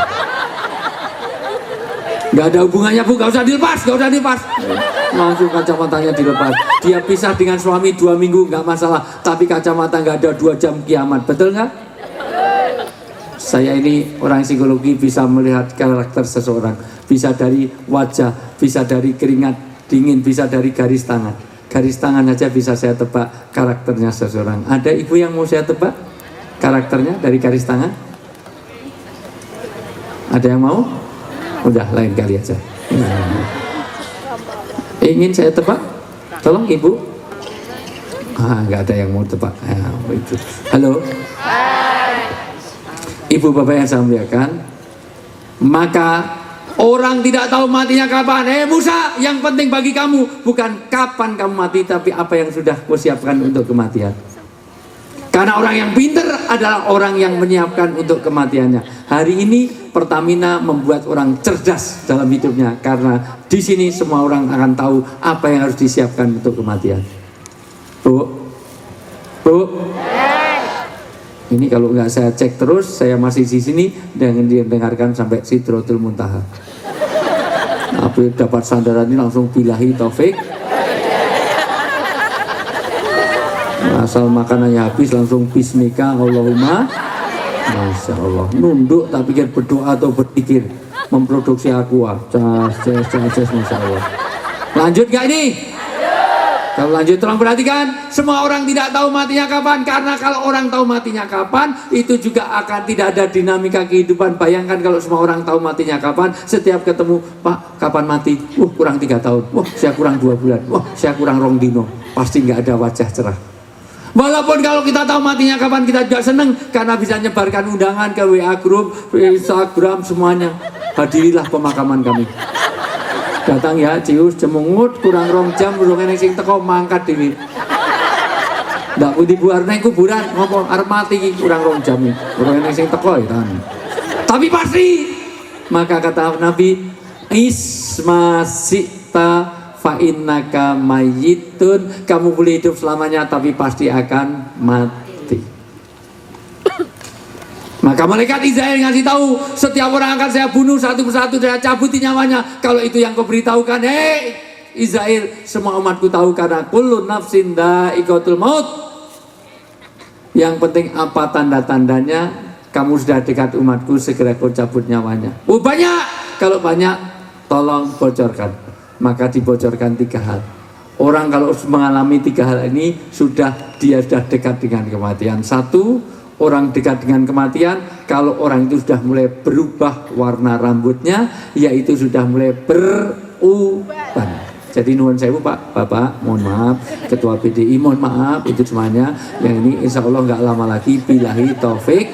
Gak ada hubungannya, Bu, gak usah dilepas. Langsung kacamatanya dilepas. Dia pisah dengan suami 2 minggu gak masalah, tapi kacamata gak ada 2 jam kiamat. Betul gak? Saya ini orang psikologi, bisa melihat karakter seseorang, bisa dari wajah, bisa dari keringat dingin, bisa dari garis tangan. Garis tangan aja bisa saya tebak karakternya seseorang. Ada ibu yang mau saya tebak karakternya dari garis tangan? Ada yang mau? Udah, lain kali aja. Ingin saya tebak? Tolong ibu. Nggak ada yang mau tebak. Itu. Halo. Ibu bapak yang saya muliakan, maka orang tidak tahu matinya kapan. Musa, yang penting bagi kamu bukan kapan kamu mati, tapi apa yang sudah kau siapkan untuk kematian. Karena orang yang pintar adalah orang yang menyiapkan untuk kematiannya. Hari ini Pertamina membuat orang cerdas dalam hidupnya, karena di sini semua orang akan tahu apa yang harus disiapkan untuk kematian. Bu. Ini kalau nggak saya cek terus, saya masih di sini dengan didengarkan sampai Sidratul Muntaha. Tapi dapat sandaran ini langsung billahi taufik. Asal makanannya habis langsung bismika Allahumma. Masya Allah. Nunduk tak pikir berdoa atau berpikir memproduksi aqua. Cas, Masya Allah. Lanjut gak ini? Kalau lanjut tolong perhatikan, semua orang tidak tahu matinya kapan, karena kalau orang tahu matinya kapan, itu juga akan tidak ada dinamika kehidupan. Bayangkan kalau semua orang tahu matinya kapan, setiap ketemu, Pak kapan mati? Kurang 3 tahun, saya kurang 2 bulan, saya kurang 2 dino, pasti nggak ada wajah cerah. Walaupun kalau kita tahu matinya kapan, kita juga seneng karena bisa nyebarkan undangan ke WA group, Instagram, semuanya. Hadirilah pemakaman kami. Datang ya, cius, cemungut, kurang 2 jam, burung eneng sing teko mangkat diri. Ndak putih buar neng kuburan, ngomong arep mati kurang 2 jam nih, burung eneng sing teko ya kan. Tapi pasti, maka kata Nabi, isma sita fa innaka mayyitun, kamu boleh hidup selamanya tapi pasti akan mati. Maka malaikat Israel ngasih tahu, setiap orang akan saya bunuh satu persatu, saya cabuti nyawanya. Kalau itu yang kau beritahukan, Israel, semua umatku tahu, karena kullu nafsin dha'iqatul maut. Yang penting apa tanda-tandanya? kamu sudah dekat umatku, segera kau cabut nyawanya. Oh banyak, kalau banyak tolong bocorkan. Maka dibocorkan 3 hal. Orang kalau mengalami 3 hal ini dia sudah dekat dengan kematian. 1, orang dekat dengan kematian kalau orang itu sudah mulai berubah warna rambutnya, yaitu sudah mulai beruban. Jadi nuwun sewu Pak, Bapak, mohon maaf, Ketua PDI mohon maaf, itu semuanya. Yang ini insya Allah nggak lama lagi, billahi taufik.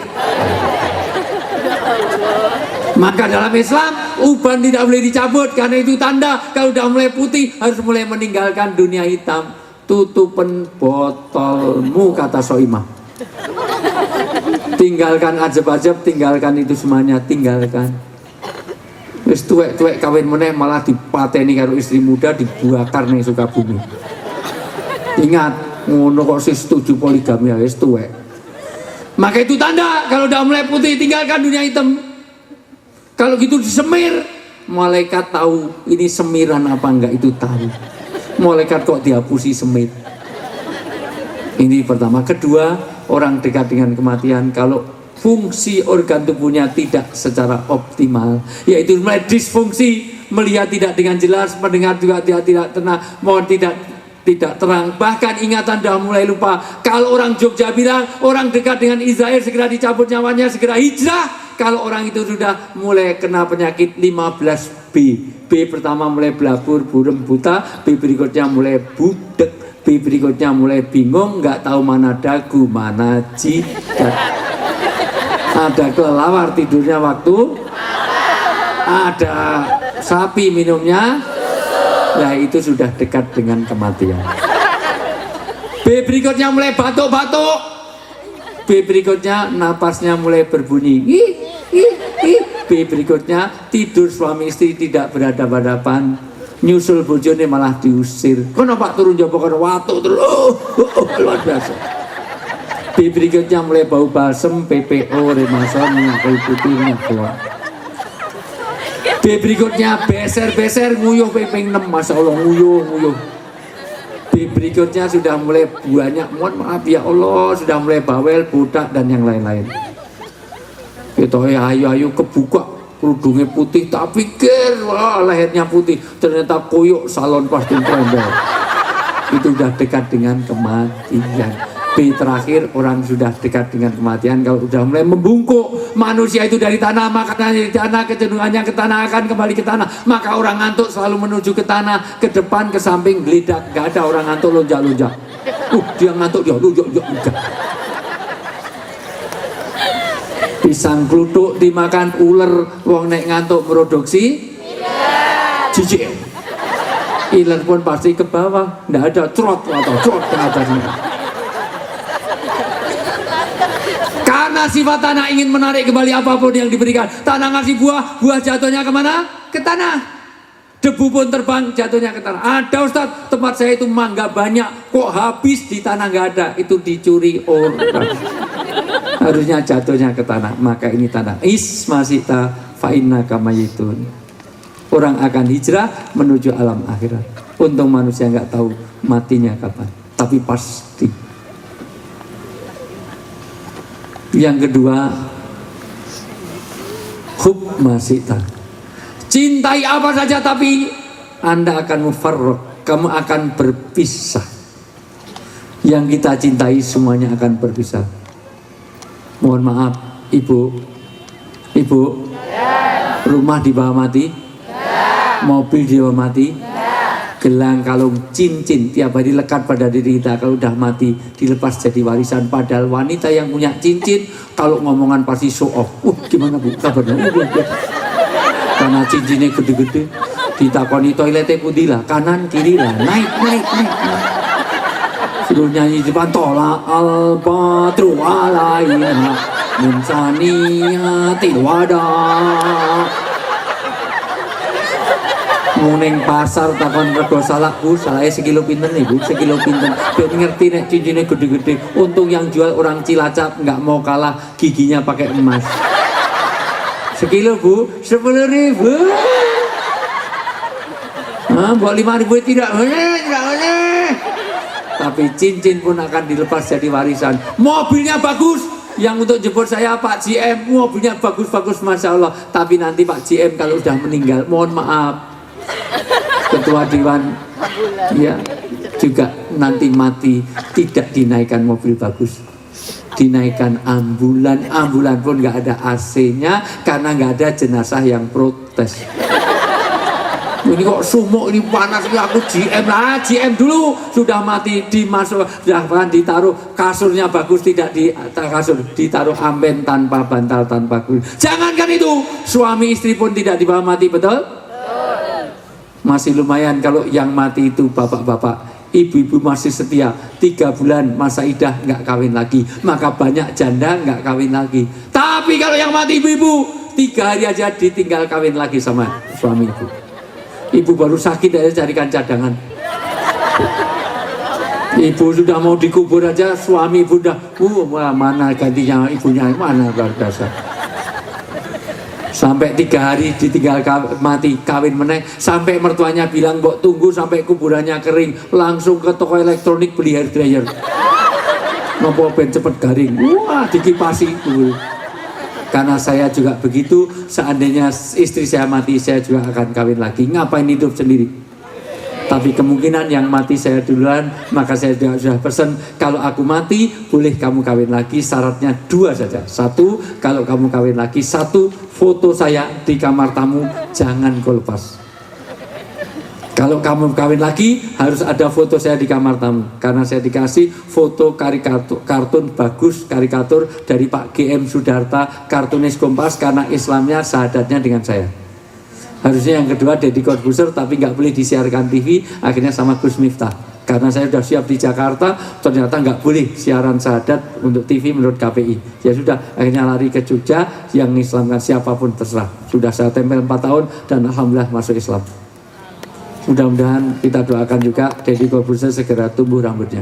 Maka dalam Islam uban tidak boleh dicabut, karena itu tanda kalau udah mulai putih harus mulai meninggalkan dunia hitam. Tutupen botolmu, kata Soimah. Tinggalkan ajab-ajab, tinggalkan itu semuanya, tinggalkan. Wis tuwek-tuwek kawin meneh malah dipateni karo istri muda, dibakar ning Sukabumi. Ingat, ngono kok sih setuju poligami wis tuwek. Maka itu tanda kalau udah mulai putih tinggalkan dunia hitam. Kalau gitu disemir, malaikat tahu ini semiran apa enggak, itu tahu. Malaikat kok dihapusi semir. Ini pertama. Kedua, orang dekat dengan kematian kalau fungsi organ tubuhnya tidak secara optimal, yaitu mulai disfungsi, melihat tidak dengan jelas, mendengar juga tidak tenang, mohon tidak terang, bahkan ingatan sudah mulai lupa. Kalau orang Jogja bilang orang dekat dengan Israel segera dicabut nyawanya, segera hijrah. Kalau orang itu sudah mulai kena penyakit 15B. B pertama mulai belabur, burem, buta. B berikutnya mulai budek. B berikutnya mulai bingung, nggak tahu mana dagu, mana jidat. Ada kelelawar tidurnya waktu, ada sapi minumnya, ya itu sudah dekat dengan kematian. B berikutnya mulai batuk-batuk. B berikutnya napasnya mulai berbunyi. B berikutnya tidur suami istri tidak berhadapan-hadapan, nyusul bojone malah diusir. Kono Pak turun jopo kono watuk terus. Luar biasa. B berikutnya mulai bau balsem, PPO, remason, kulit putihnya keluar. B berikutnya beser-beser, nguyuh peping 6, Masya Allah, nguyuh. B berikutnya sudah mulai banyak, mohon maaf ya Allah, sudah mulai bawel, bodak, dan yang lain-lain. Kita ayu-ayu kebuka, kerudungnya putih, tak pikir, wah lehernya putih, ternyata koyok salon pasti trembel. Itu sudah dekat dengan kematian. B terakhir, orang sudah dekat dengan kematian kalau sudah mulai membungkuk. Manusia itu dari tanah, maka dari tanah, kecenderungannya ke tanah akan kembali ke tanah. Maka orang ngantuk selalu menuju ke tanah, ke depan, ke samping, gelidak. Gak ada orang ngantuk lonjak-lonjak. Dia ngantuk, dia lonjak-lonjak. Pisang kluthuk dimakan ular, wong nek ngantuk produksi jijik. Iler pun pasti ke bawah, ndak ada trot atau trot ke atasnya. Karena sifat tanah ingin menarik kembali apapun yang diberikan. Tanah ngasih buah, buah jatuhnya kemana? Ke tanah. Debu pun terbang, jatuhnya ke tanah. Ada Ustaz, tempat saya itu mangga banyak, kok habis di tanah nggak ada. Itu dicuri orang. Harusnya jatuhnya ke tanah. Maka ini tanah. Ismasita fa'inna kamayitun. Orang akan hijrah menuju alam akhirat. Untung manusia nggak tahu matinya kapan, tapi pasti. Yang kedua, hub masita. Cintai apa saja, tapi Anda akan mufarraq, kamu akan berpisah. Yang kita cintai semuanya akan berpisah. Mohon maaf, ibu, rumah di bawah mati, mobil di bawah mati, gelang, kalung, cincin tiap hari lekat pada diri kita. Kalau udah mati dilepas jadi warisan. Padahal wanita yang punya cincin kalau ngomongan pasti show off. Gimana Bu kabarnya? Karena cincinnya gede-gede, ditakoni toiletnya putih lah, kanan kiri lah, naik. Suruh nyanyi di depan, tola al-batru alaina min saniyatil wada. Muning pasar takon rego salakku, salahnya sekilo pinten nih Bu, sekilo pinten. Biar ngerti nek cincinnya gede-gede. Untung yang jual orang Cilacap, nggak mau kalah giginya pakai emas. Sekilo Bu, 10.000. Nah, buat 5.000 tidak boleh. Tapi cincin pun akan dilepas jadi warisan. Mobilnya bagus, yang untuk jemput saya Pak GM, mobilnya bagus-bagus Masya Allah. Tapi nanti Pak GM kalau sudah meninggal, mohon maaf, Ketua Dewan ya juga nanti mati tidak dinaikkan mobil bagus, dinaikkan ambulan pun nggak ada AC-nya karena nggak ada jenazah yang protes. Ini kok sumuk, ini panas, ini aku GM lah, GM dulu sudah mati, sudah ditaruh kasurnya bagus, tidak di kasur, ditaruh amben tanpa bantal, tanpa kulit. Jangankan itu, suami istri pun tidak dibawa mati, betul? Masih lumayan kalau yang mati itu bapak-bapak, ibu-ibu masih setia, 3 bulan masa idah nggak kawin lagi, maka banyak janda nggak kawin lagi. Tapi kalau yang mati ibu-ibu, 3 hari aja ditinggal kawin lagi sama suami ibu. Ibu baru sakit aja carikan cadangan. Ibu sudah mau dikubur aja, suami ibu udah, mana gantinya ibunya, mana luar biasa. Sampai 3 hari ditinggal mati, kawin meneh. Sampai mertuanya bilang, "Mbok tunggu sampai kuburannya kering." Langsung ke toko elektronik beli hair dryer. Nopo ben cepet garing. Wah, dikipasi dulu. Karena saya juga begitu, seandainya istri saya mati, saya juga akan kawin lagi. Ngapain hidup sendiri? Tapi kemungkinan yang mati saya duluan, maka saya sudah pesan, kalau aku mati, boleh kamu kawin lagi, syaratnya 2 saja. 1, kalau kamu kawin lagi, 1, foto saya di kamar tamu, jangan kau lepas. Kalau kamu kawin lagi, harus ada foto saya di kamar tamu. Karena saya dikasih foto kartun bagus, karikatur dari Pak GM Sudarta, kartunis Kompas, karena Islamnya sahadatnya dengan saya. Harusnya yang kedua Deddy Corbuzier, tapi nggak boleh disiarkan TV, akhirnya sama Gus Miftah. Karena saya sudah siap di Jakarta, ternyata nggak boleh siaran sahadat untuk TV menurut KPI. Ya sudah, akhirnya lari ke Jogja, yang Islamkan siapapun terserah. Sudah saya tempel 4 tahun, dan Alhamdulillah masuk Islam. Mudah-mudahan kita doakan juga Deddy Corbuzier segera tumbuh rambutnya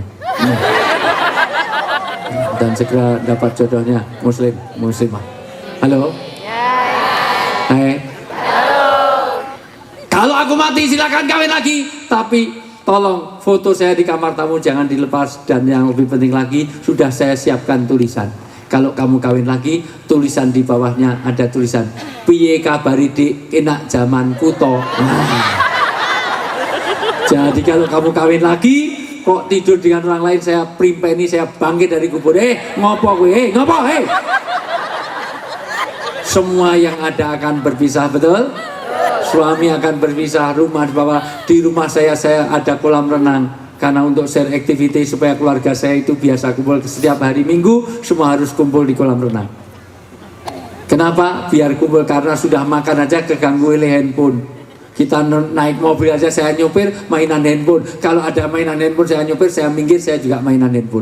dan segera dapat jodohnya muslimah. Halo. Hai. Kalau aku mati silakan kawin lagi, tapi tolong foto saya di kamar tamu jangan dilepas, dan yang lebih penting lagi sudah saya siapkan tulisan. Kalau kamu kawin lagi, tulisan di bawahnya ada tulisan piye kabari dik enak zaman kuto. Jadi kalau kamu kawin lagi, kok tidur dengan orang lain, saya primpeni, saya bangkit dari kubur. Ngopo gue, ngopo, Semua yang ada akan berpisah, betul? Suami akan berpisah, rumah di rumah saya ada kolam renang. Karena untuk share activity supaya keluarga saya itu biasa kumpul setiap hari Minggu, semua harus kumpul di kolam renang. Kenapa? Biar kumpul, karena sudah makan aja keganggu oleh handphone. Kita naik mobil aja saya nyopir, mainan handphone. Kalau ada mainan handphone saya nyopir, saya minggir, saya juga mainan handphone.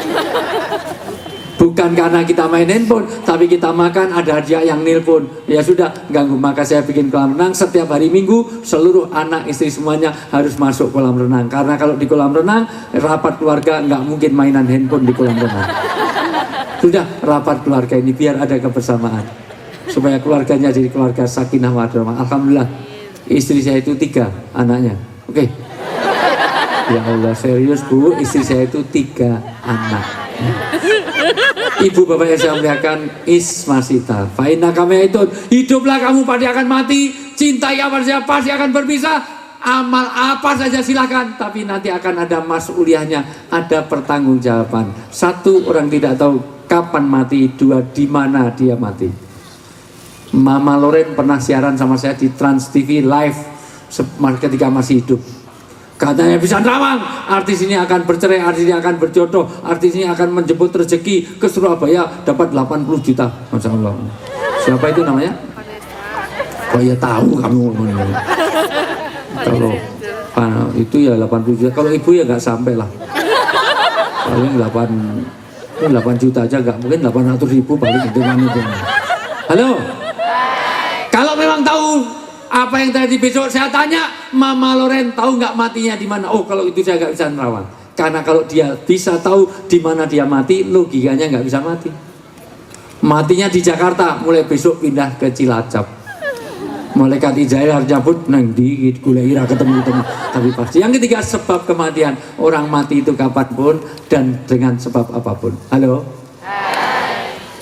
Bukan karena kita main handphone, tapi kita makan ada hadiah yang nelpon. Ya sudah, ganggu. Maka saya bikin kolam renang setiap hari Minggu, seluruh anak istri semuanya harus masuk kolam renang. Karena kalau di kolam renang, rapat keluarga nggak mungkin mainan handphone di kolam renang. Sudah, rapat keluarga ini biar ada kebersamaan, supaya keluarganya jadi keluarga sakinah mawaddah. Alhamdulillah, istri saya itu 3 anaknya. Oke. Ya Allah, serius Bu, istri saya itu 3 anak. Ibu bapak yang saya muliakan, Ismasita Faina kami itu, hiduplah kamu pasti akan mati, cintai apa saja pasti akan berpisah, amal apa saja silahkan, tapi nanti akan ada mas'uliyahnya, ada pertanggungjawaban. 1, orang tidak tahu kapan mati. 2, di mana dia mati. Mama Loren pernah siaran sama saya di Trans TV live ketika masih hidup. Katanya bisa nerawang, artis ini akan bercerai, artis ini akan berjodoh, artis ini akan menjemput rezeki ke Surabaya dapat 80 juta. Masya Allah. Siapa itu namanya? Oh ya tahu kamu. Kalau itu ya 80 juta. Kalau ibu ya nggak sampai lah. Paling 8 juta aja nggak, mungkin 800.000 paling dengan itu. Halo. Kalau memang tahu apa yang terjadi besok, saya tanya Mama Loren, tahu nggak matinya di mana? Oh, kalau itu saya nggak bisa nerawang. Karena kalau dia bisa tahu di mana dia mati, logikanya nggak bisa mati. Matinya di Jakarta, mulai besok pindah ke Cilacap. Malaikat Israel harus jemput nang di Guleira ketemu. Tapi pasti. Yang ketiga, sebab kematian. Orang mati itu kapanpun dan dengan sebab apapun. Halo.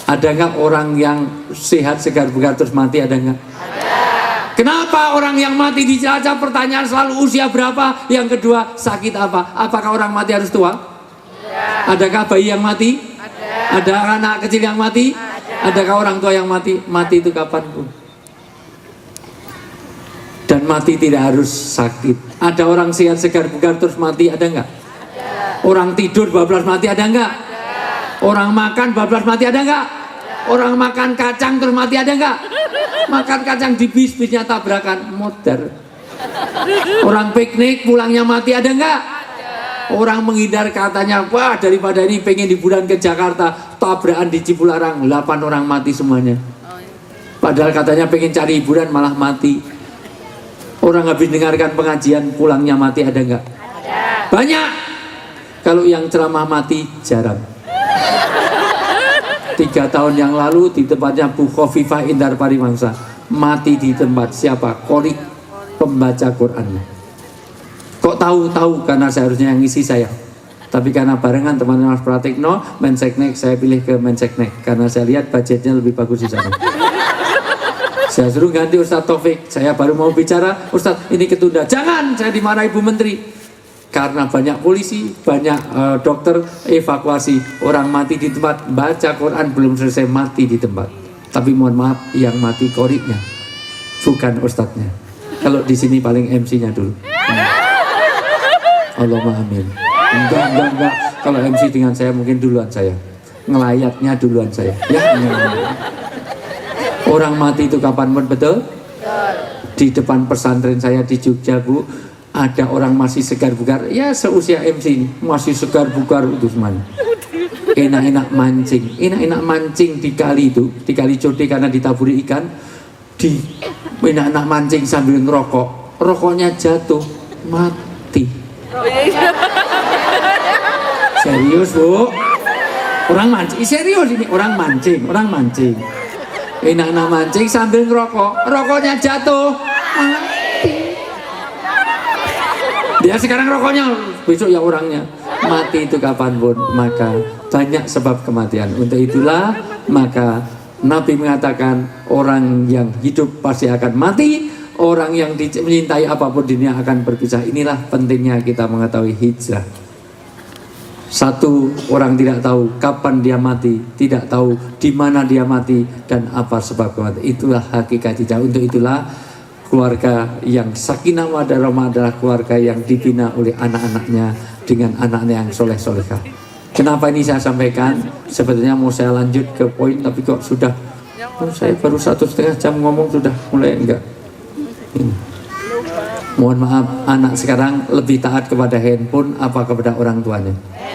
Ada nggak orang yang sehat segar bugar terus mati? Ada nggak? Kenapa orang yang mati di Cilacap pertanyaan selalu usia berapa? Yang kedua sakit apa? Apakah orang mati harus tua? Adakah bayi yang mati? Ada anak kecil yang mati? Adakah orang tua yang mati? Mati itu kapanpun. Dan mati tidak harus sakit. Ada orang sehat segar bugar terus mati, ada nggak? Orang tidur bablas mati, ada nggak? Orang makan bablas mati, ada nggak? Orang makan kacang terus mati, ada nggak? Makan kacang di bis-bisnya tabrakan, modar. Orang piknik pulangnya mati, ada nggak? Orang menghindar katanya, wah daripada ini pengen liburan ke Jakarta, tabrakan di Cipularang, 8 orang mati semuanya. Padahal katanya pengen cari hiburan malah mati. Orang habis dengarkan pengajian pulangnya mati, ada nggak? Banyak. Kalau yang ceramah mati jarang. 3 tahun yang lalu di tempatnya Bu Khofifah Indar Parimangsa, mati di tempat siapa? Korik, pembaca Quran. Kok tahu? Karena seharusnya yang ngisi saya. Tapi karena barengan teman-teman Mas Pratikno, Menseknek, saya pilih ke Menseknek karena saya lihat budgetnya lebih bagus di sana. Saya suruh ganti Ustadz Taufik. Saya baru mau bicara, Ustadz ini ketunda. Jangan, saya dimarahi Ibu Menteri. Karena banyak polisi, banyak dokter evakuasi, orang mati di tempat, baca Quran belum selesai mati di tempat. Tapi mohon maaf, yang mati koriknya, bukan ustadznya. Kalau di sini paling MC-nya dulu. Allahumma amin. Enggak. Kalau MC dengan saya mungkin duluan saya. Ngelayatnya duluan saya. Ya. Orang mati itu kapanpun, betul? Di depan pesantren saya di Jogja, Bu, ada orang masih segar bugar, ya seusia MC ini, masih segar bugar itu semuanya. Enak-enak mancing di kali itu, di kali Code karena ditaburi ikan, enak-enak mancing sambil ngerokok, rokoknya jatuh, mati. Serius, Bu? Orang mancing, serius ini, orang mancing. Enak-enak mancing sambil ngerokok, rokoknya jatuh, mati. Dia sekarang rokoknya, besok ya orangnya. Mati itu kapanpun, maka banyak sebab kematian. Untuk itulah maka Nabi mengatakan orang yang hidup pasti akan mati, orang yang menyintai apapun dunia akan berpisah. Inilah pentingnya kita mengetahui hijrah. Satu, orang tidak tahu kapan dia mati, tidak tahu di mana dia mati dan apa sebab kematian. Itulah hakikat hijrah. Untuk itulah keluarga yang sakinah mawaddah rahmah adalah keluarga yang dibina oleh anak-anaknya dengan anaknya yang soleh-solehah. Kenapa ini saya sampaikan? Sebetulnya mau saya lanjut ke poin, tapi kok sudah saya baru 1,5 jam ngomong sudah mulai enggak. Ini. Mohon maaf, anak sekarang lebih taat kepada handphone apa kepada orang tuanya?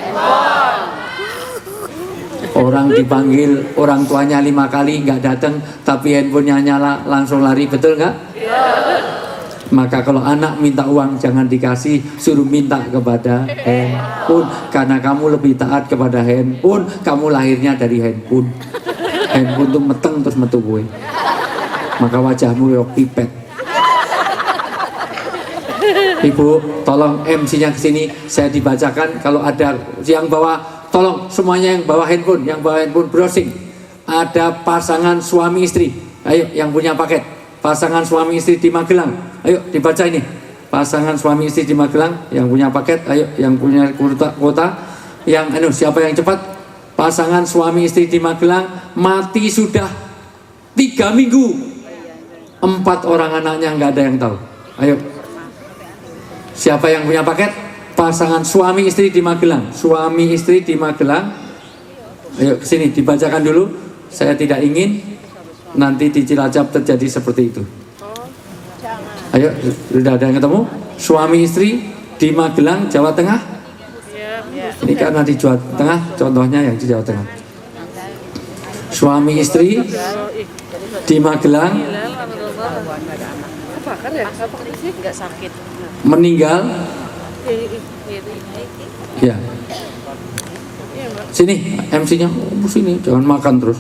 Orang dipanggil orang tuanya 5 kali nggak datang, tapi handphonenya nyala langsung lari, betul nggak? Maka kalau anak minta uang jangan dikasih, suruh minta kepada handphone. Karena kamu lebih taat kepada handphone, kamu lahirnya dari handphone. Handphone tuh meteng terus metu gue. Maka wajahmu yo pipet. Ibu, tolong MC-nya kesini, saya dibacakan. Kalau ada yang bawa, tolong semuanya yang bawa handphone browsing. Ada pasangan suami istri, ayo yang punya paket. Pasangan suami istri di Magelang, ayo dibaca ini. Pasangan suami istri di Magelang yang punya paket, ayo yang punya kuota, yang siapa yang cepat? Pasangan suami istri di Magelang mati sudah 3 minggu, 4 orang anaknya nggak ada yang tahu. Ayo, siapa yang punya paket? Pasangan suami istri di Magelang, ayo kesini dibacakan dulu. Saya tidak ingin nanti di Cilacap terjadi seperti itu. Ayo, sudah ada yang ketemu? Suami istri di Magelang, Jawa Tengah. Ini karena di Jawa Tengah, contohnya yang di Jawa Tengah. Suami istri di Magelang meninggal. Ya. Sini MC-nya, sini, jangan makan terus.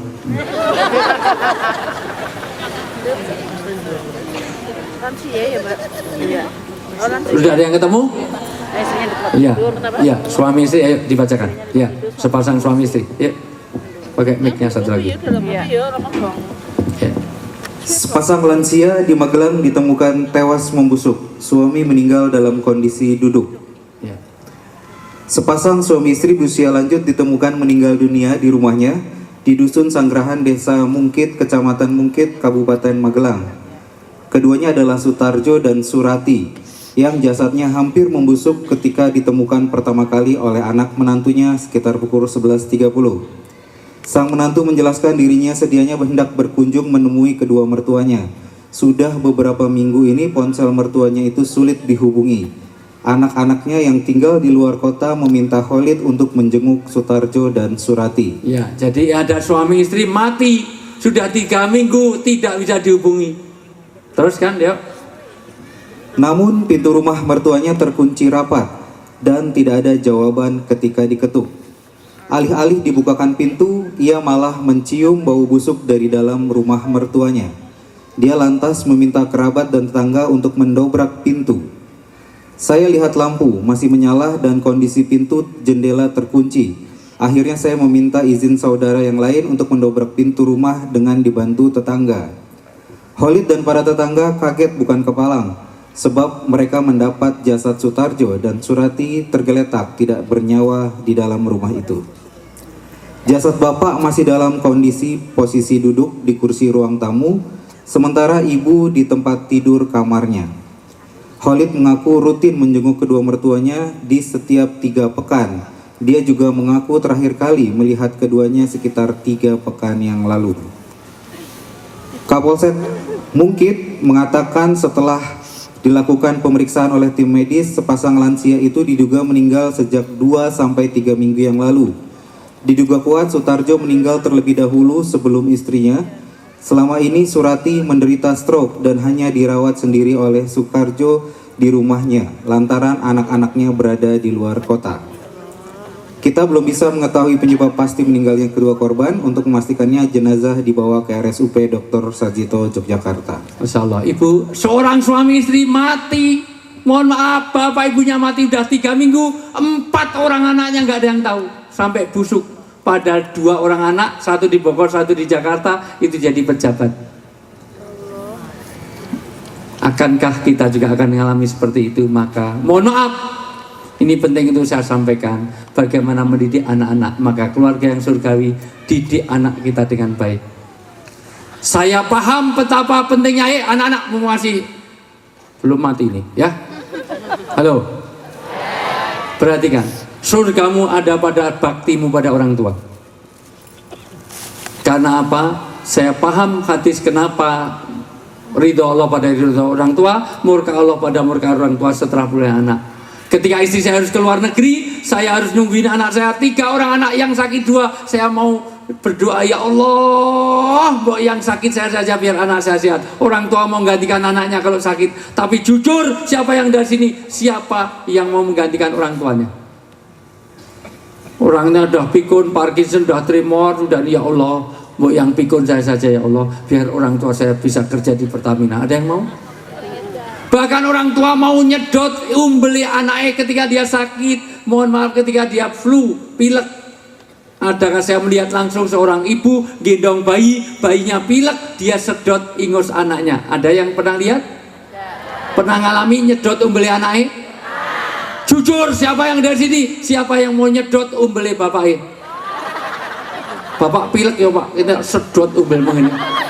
Sudah ada yang ketemu? Iya, suami istri, ayo dibacakan. Ya, sepasang suami istri. Ya. Pakai mic-nya satu lagi. Iya. Ya. Sepasang lansia di Magelang ditemukan tewas membusuk. Suami meninggal dalam kondisi duduk. Ya. Sepasang suami istri berusia lanjut ditemukan meninggal dunia di rumahnya di Dusun Sanggrahan, Desa Mungkit, Kecamatan Mungkit, Kabupaten Magelang. Keduanya adalah Sutarjo dan Surati, yang jasadnya hampir membusuk ketika ditemukan pertama kali oleh anak menantunya sekitar pukul 11.30. Sang menantu menjelaskan dirinya sedianya hendak berkunjung menemui kedua mertuanya. Sudah beberapa minggu ini ponsel mertuanya itu sulit dihubungi. Anak-anaknya yang tinggal di luar kota meminta Khalid untuk menjenguk Sutarjo dan Surati. Ya, jadi ada suami istri mati sudah 3 minggu tidak bisa dihubungi. Terus kan, ya? Namun pintu rumah mertuanya terkunci rapat dan tidak ada jawaban ketika diketuk. Alih-alih dibukakan pintu, ia malah mencium bau busuk dari dalam rumah mertuanya. Dia lantas meminta kerabat dan tetangga untuk mendobrak pintu. Saya lihat lampu masih menyala dan kondisi pintu jendela terkunci. Akhirnya saya meminta izin saudara yang lain untuk mendobrak pintu rumah dengan dibantu tetangga. Khalid dan para tetangga kaget bukan kepalang, sebab mereka mendapat jasad Sutarjo dan Surati tergeletak tidak bernyawa di dalam rumah itu. Jasad bapak masih dalam kondisi posisi duduk di kursi ruang tamu, sementara ibu di tempat tidur kamarnya. Khalid mengaku rutin menjenguk kedua mertuanya di setiap 3 pekan. Dia juga mengaku terakhir kali melihat keduanya sekitar 3 pekan yang lalu. Kapolsek Mungkit mengatakan setelah dilakukan pemeriksaan oleh tim medis, sepasang lansia itu diduga meninggal sejak 2-3 minggu yang lalu. Diduga kuat Sutarjo meninggal terlebih dahulu sebelum istrinya. Selama ini Surati menderita stroke dan hanya dirawat sendiri oleh Sutarjo di rumahnya lantaran anak-anaknya berada di luar kota. Kita belum bisa mengetahui penyebab pasti meninggalnya kedua korban. Untuk memastikannya jenazah dibawa ke RSUP Dr. Sarjito Yogyakarta. Masya Allah, ibu seorang suami istri mati. Mohon maaf, bapak ibunya mati udah 3 minggu, 4 orang anaknya nggak ada yang tahu, sampai busuk. Pada 2 orang anak, 1 di Bogor, 1 di Jakarta, itu jadi pejabat. Akankah kita juga akan mengalami seperti itu? Maka mohon maaf, ini penting untuk saya sampaikan. Bagaimana mendidik anak-anak, maka keluarga yang surgawi, didik anak kita dengan baik. Saya paham betapa pentingnya anak-anak masih belum mati ini, ya. Halo, perhatikan, surgamu ada pada baktimu pada orang tua. Karena apa? Saya paham hadis kenapa ridho Allah pada ridho orang tua, murka Allah pada murka orang tua setelah punya anak. Ketika istri saya harus keluar negeri, saya harus nungguin anak saya 3 orang anak yang sakit 2. Saya mau berdoa, ya Allah, mbok yang sakit saya saja biar anak saya sehat. Orang tua mau menggantikan anaknya kalau sakit. Tapi jujur, siapa yang dari sini? Siapa yang mau menggantikan orang tuanya? Orangnya udah pikun, Parkinson, udah tremor, udah, ya Allah, mbok yang pikun saya saja ya Allah, biar orang tua saya bisa kerja di Pertamina. Ada yang mau? Bahkan orang tua mau nyedot umbeli anaknya ketika dia sakit, mohon maaf ketika dia flu, pilek. Adakah saya melihat langsung seorang ibu gendong bayi, bayinya pilek, dia sedot ingus anaknya? Ada yang pernah lihat? Pernah ngalami nyedot umbeli anaknya? Jujur, siapa yang dari sini? Siapa yang mau nyedot umbeli bapaknya? Bapak pilek ya Pak, kita sedot umbel begini.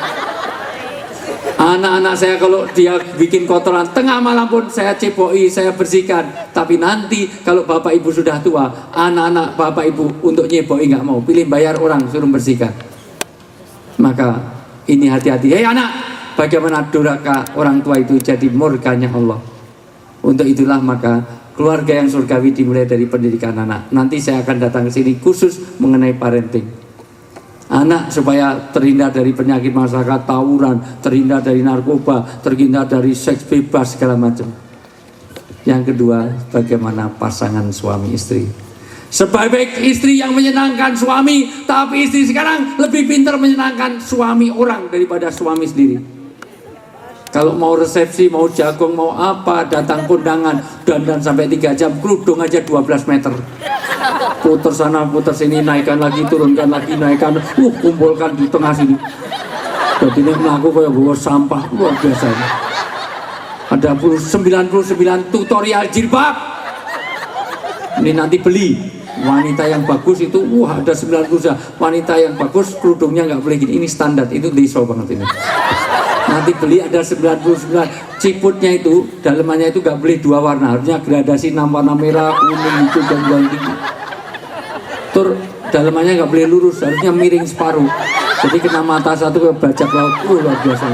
Anak-anak saya kalau dia bikin kotoran tengah malam pun saya ceboi, saya bersihkan. Tapi nanti kalau bapak ibu sudah tua, anak-anak bapak ibu untuk nyeboi nggak mau, pilih bayar orang suruh bersihkan. Maka ini hati-hati. Hei anak, bagaimana durhaka orang tua itu jadi murkanya Allah. Untuk itulah maka keluarga yang surgawi dimulai dari pendidikan anak. Nanti saya akan datang ke sini khusus mengenai parenting. Anak supaya terhindar dari penyakit masyarakat, tawuran, terhindar dari narkoba, terhindar dari seks bebas segala macam. Yang kedua, bagaimana pasangan suami istri. Sebaik istri yang menyenangkan suami, tapi istri sekarang lebih pintar menyenangkan suami orang daripada suami sendiri. Kalau mau resepsi, mau jagung, mau apa, datang kondangan, dandan sampai 3 jam, kerudung aja 12 meter. putar sana putar sini, naikkan lagi turunkan lagi, naikkan, kumpulkan di tengah sini. Jadi ini melaku kayak bawa sampah luar biasa. Ada 99 tutorial jilbab. Ini nanti beli wanita yang bagus itu, ada 90 wanita yang bagus kerudungnya nggak boleh gini, ini standar, itu deso banget ini. Nanti beli ada 99 ciputnya itu, dalemannya itu nggak boleh 2 warna, harusnya gradasi 6 warna merah, kuning itu dan tinggi. Tur dalemannya nggak boleh lurus, harusnya miring separuh. Jadi kena mata satu ke bajak laut, luar biasa.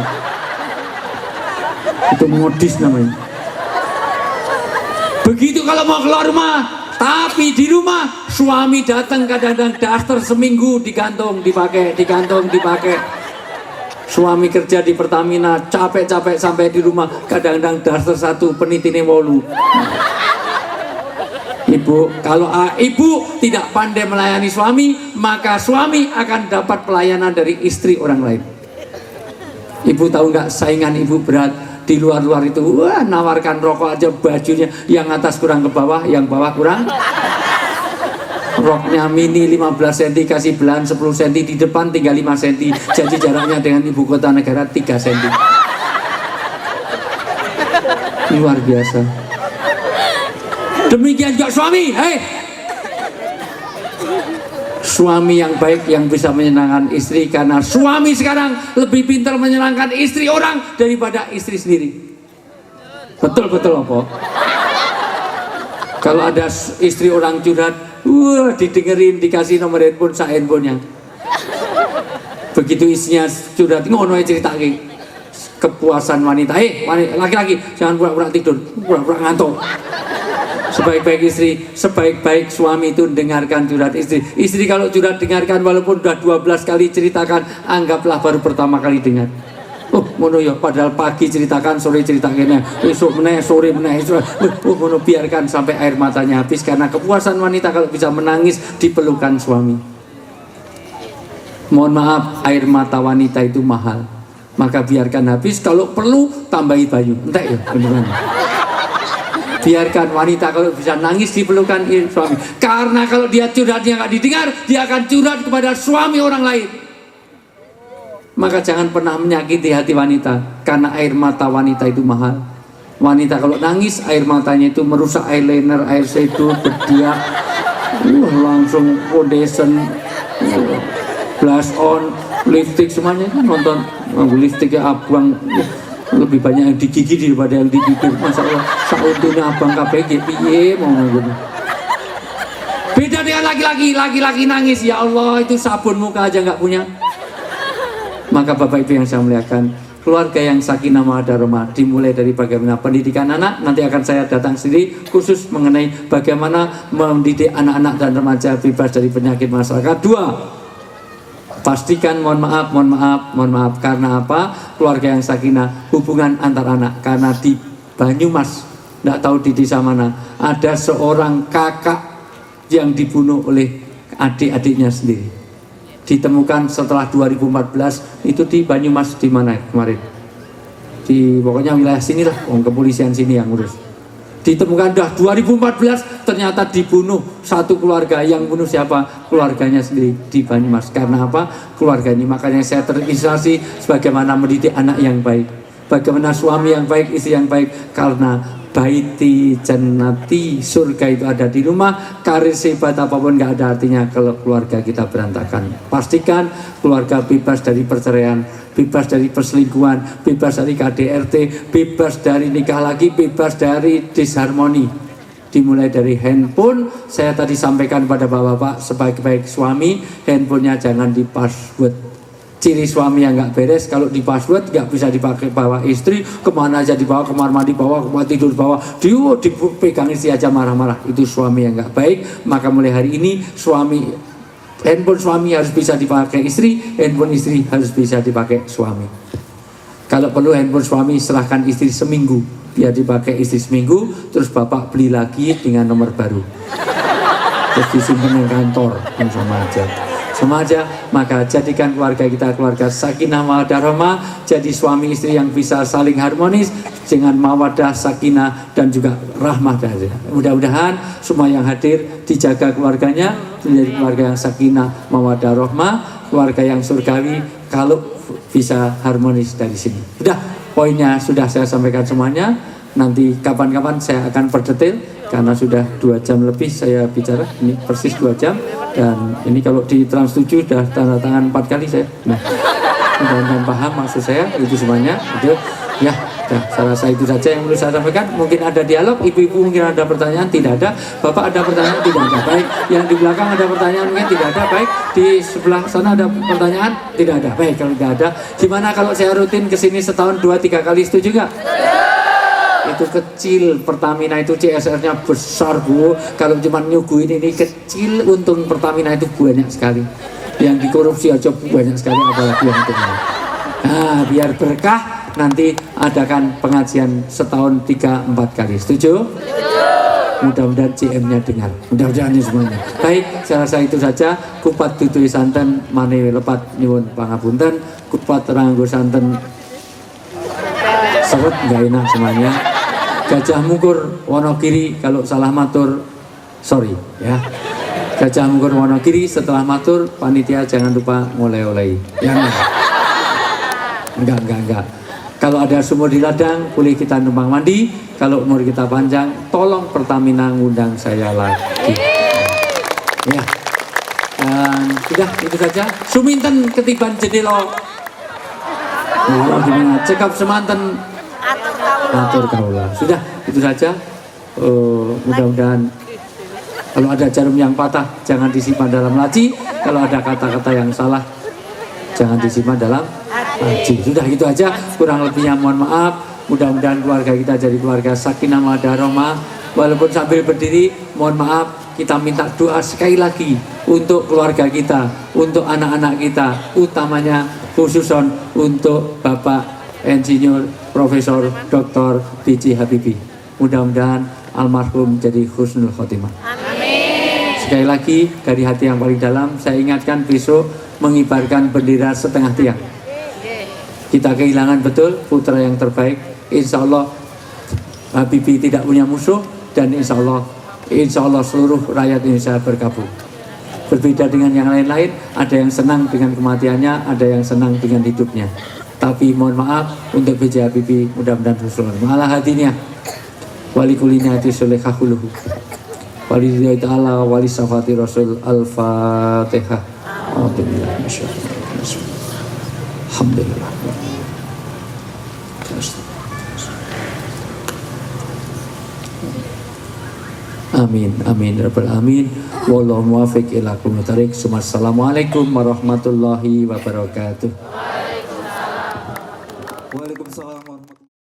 Itu modis namanya. Begitu kalau mau keluar rumah, tapi di rumah suami datang kadang-kadang daster seminggu digantung dipakai. Suami kerja di Pertamina capek-capek sampai di rumah kadang-kadang daster 1 penitine 8. Ibu, kalau ibu tidak pandai melayani suami, maka suami akan dapat pelayanan dari istri orang lain. Ibu tahu nggak, saingan ibu berat di luar-luar itu, nawarkan rokok aja, bajunya yang atas kurang ke bawah, yang bawah kurang. Roknya mini 15 cm, kasih belahan 10 cm, di depan tinggal 5 cm, jadi jaraknya dengan ibu kota negara 3 cm. Luar biasa. Demikian juga suami, suami yang baik yang bisa menyenangkan istri, karena suami sekarang lebih pintar menyenangkan istri orang daripada istri sendiri. Betul apa? Kalau ada istri orang curhat, didengerin, dikasih nomor handphone, handphonenya. Begitu istrinya curhat, ngono cerita kepuasan wanita. Laki-laki jangan pura-pura tidur, pura-pura ngantuk. Sebaik-baik istri, sebaik-baik suami itu dengarkan curhat istri. Istri kalau curhat dengarkan, walaupun udah 12 kali ceritakan, anggaplah baru pertama kali dengar. Ngono ya, padahal pagi ceritakan, sore ceritakan, besok meneh, sore meneh, ngono, biarkan sampai air matanya habis, karena kepuasan wanita kalau bisa menangis di pelukan suami. Mohon maaf, air mata wanita itu mahal, maka biarkan habis, kalau perlu tambahi bayu, entek ya beneran. Biarkan wanita kalau bisa nangis di pelukan suami, karena kalau dia curhatnya nggak didengar, dia akan curhat kepada suami orang lain. Maka jangan pernah menyakiti hati wanita, karena air mata wanita itu mahal. Wanita kalau nangis, air matanya itu merusak eyeliner, eyeshadow, bedak, langsung foundation, blush on, lipstick, semuanya. Nonton lipstiknya abang, lebih banyak yang di gigi daripada yang di bibir. Masa Allah, sautunya abang KPG, piye mau ngomong. Beda dengan laki-laki nangis, ya Allah, itu sabun muka aja nggak punya. Maka Bapak Ibu yang saya muliakan, keluarga yang sakinah mawaddah warahmah dimulai dari bagaimana pendidikan anak. Nanti akan saya datang sendiri khusus mengenai bagaimana mendidik anak-anak dan remaja bebas dari penyakit masyarakat. 2, pastikan, mohon maaf, karena apa? Keluarga yang sakinah, hubungan antar anak. Karena di Banyumas, tidak tahu di desa mana, ada seorang kakak yang dibunuh oleh adik-adiknya sendiri. Ditemukan setelah 2014, itu di Banyumas, di mana kemarin? Di pokoknya wilayah sinilah, kepolisian sini yang ngurus. Ditemukan dah 2014, ternyata dibunuh satu keluarga. Yang bunuh siapa? Keluarganya sendiri di Banyumas. Karena apa? Keluarga ini. Makanya saya terinspirasi sebagaimana mendidik anak yang baik, bagaimana suami yang baik, istri yang baik. Karena baiti jannati, surga itu ada di rumah. Karir sehebat apapun gak ada artinya kalau keluarga kita berantakan. Pastikan keluarga bebas dari perceraian, bebas dari perselingkuhan, bebas dari KDRT, bebas dari nikah lagi, bebas dari disharmoni. Dimulai dari handphone. Saya tadi sampaikan pada bapak-bapak, sebaik-baik suami, handphonenya jangan di password. Ciri suami yang nggak beres, kalau di password nggak bisa dipakai bawa istri, kemana aja dibawa, kamar mandi bawa, kamar tidur bawa, dipegang istri aja marah-marah. Itu suami yang nggak baik. Maka mulai hari ini handphone suami harus bisa dipakai istri, handphone istri harus bisa dipakai suami. Kalau perlu handphone suami serahkan istri seminggu, biar dipakai istri seminggu, terus bapak beli lagi dengan nomor baru, terus disimpan di kantor, sama aja. remaja, maka jadikan keluarga kita keluarga sakinah mawaddah rahmah, jadi suami istri yang bisa saling harmonis dengan mawaddah, sakinah dan juga rahmah. Mudah-mudahan semua yang hadir dijaga keluarganya menjadi keluarga yang sakinah mawaddah rahmah, keluarga yang surgawi kalau bisa harmonis dari sini. Sudah, poinnya sudah saya sampaikan semuanya. Nanti kapan-kapan saya akan perdetail karena sudah 2 jam lebih saya bicara, ini persis 2 jam, dan ini kalau di Trans 7 sudah tanda tangan 4 kali saya. Nah, mudah-mudahan paham maksud saya, itu semuanya. Itu ya, saya rasa itu saja yang perlu saya sampaikan. Mungkin ada dialog, ibu-ibu mungkin ada pertanyaan, tidak ada. Bapak ada pertanyaan, tidak ada. Baik, yang di belakang ada pertanyaan, mungkin tidak ada. Baik, di sebelah sana ada pertanyaan, tidak ada. Baik, kalau tidak ada, gimana kalau saya rutin kesini setahun 2-3 kali, setuju nggak? Itu kecil, Pertamina itu CSR-nya besar Bu. Kalau cuma nyuguhin ini kecil, untung Pertamina itu banyak sekali. Yang dikorupsi aja banyak sekali, apalagi yang itu. Nah, biar berkah, nanti adakan pengajian setahun 3-4 kali. Setuju? Mudah-mudahan CM-nya dengar. Mudah-mudahan semuanya. Baik, saya rasa itu saja. Kupat tutui santen mane lepat nyuwun pangapunten. Kupat ranggo santen seret nggak enak semuanya. Gajah Mungkur Wonogiri kalau salah matur sorry ya. Gajah Mungkur Wonogiri setelah matur panitia jangan lupa ngoleh-olehi. Ya enggak. Kalau ada sumur di ladang boleh kita numpang mandi. Kalau umur kita panjang tolong Pertamina ngundang saya lagi. Ya. Dan sudah itu saja. Suminten ketiban jendela. Oh, gimana? Cekap semanten atur kaula. Sudah itu saja. Mudah-mudahan kalau ada jarum yang patah jangan disimpan dalam laci, kalau ada kata-kata yang salah jangan disimpan dalam laci. Sudah itu aja, kurang lebihnya mohon maaf. Mudah-mudahan keluarga kita jadi keluarga sakinah mawaddah rahmah. Walaupun sambil berdiri, mohon maaf, kita minta doa sekali lagi untuk keluarga kita, untuk anak-anak kita, utamanya khususon untuk Bapak Insinyur Profesor Dr. B.J. Habibie. Mudah-mudahan almarhum jadi husnul khotimah. Amin. Sekali lagi dari hati yang paling dalam saya ingatkan besok mengibarkan bendera setengah tiang. Kita kehilangan betul putra yang terbaik. Insya Allah Habibie tidak punya musuh dan insya Allah seluruh rakyat Indonesia berkabung. Berbeda dengan yang lain-lain, ada yang senang dengan kematiannya, ada yang senang dengan hidupnya. Tapi mohon maaf untuk B.J. Habibie, mudah-mudahan husnul malah hatinya wali kulina hati solehahuluhu wali lillahi ta'ala wali safati rasul al-fatihah. Alhamdulillah. Amin rabbal alamin. Wallahu muwaffiq ila aqwamit thariq. Assalamualaikum warahmatullahi wabarakatuh. Waalaikumsalam warahmatullahi wabarakatuh.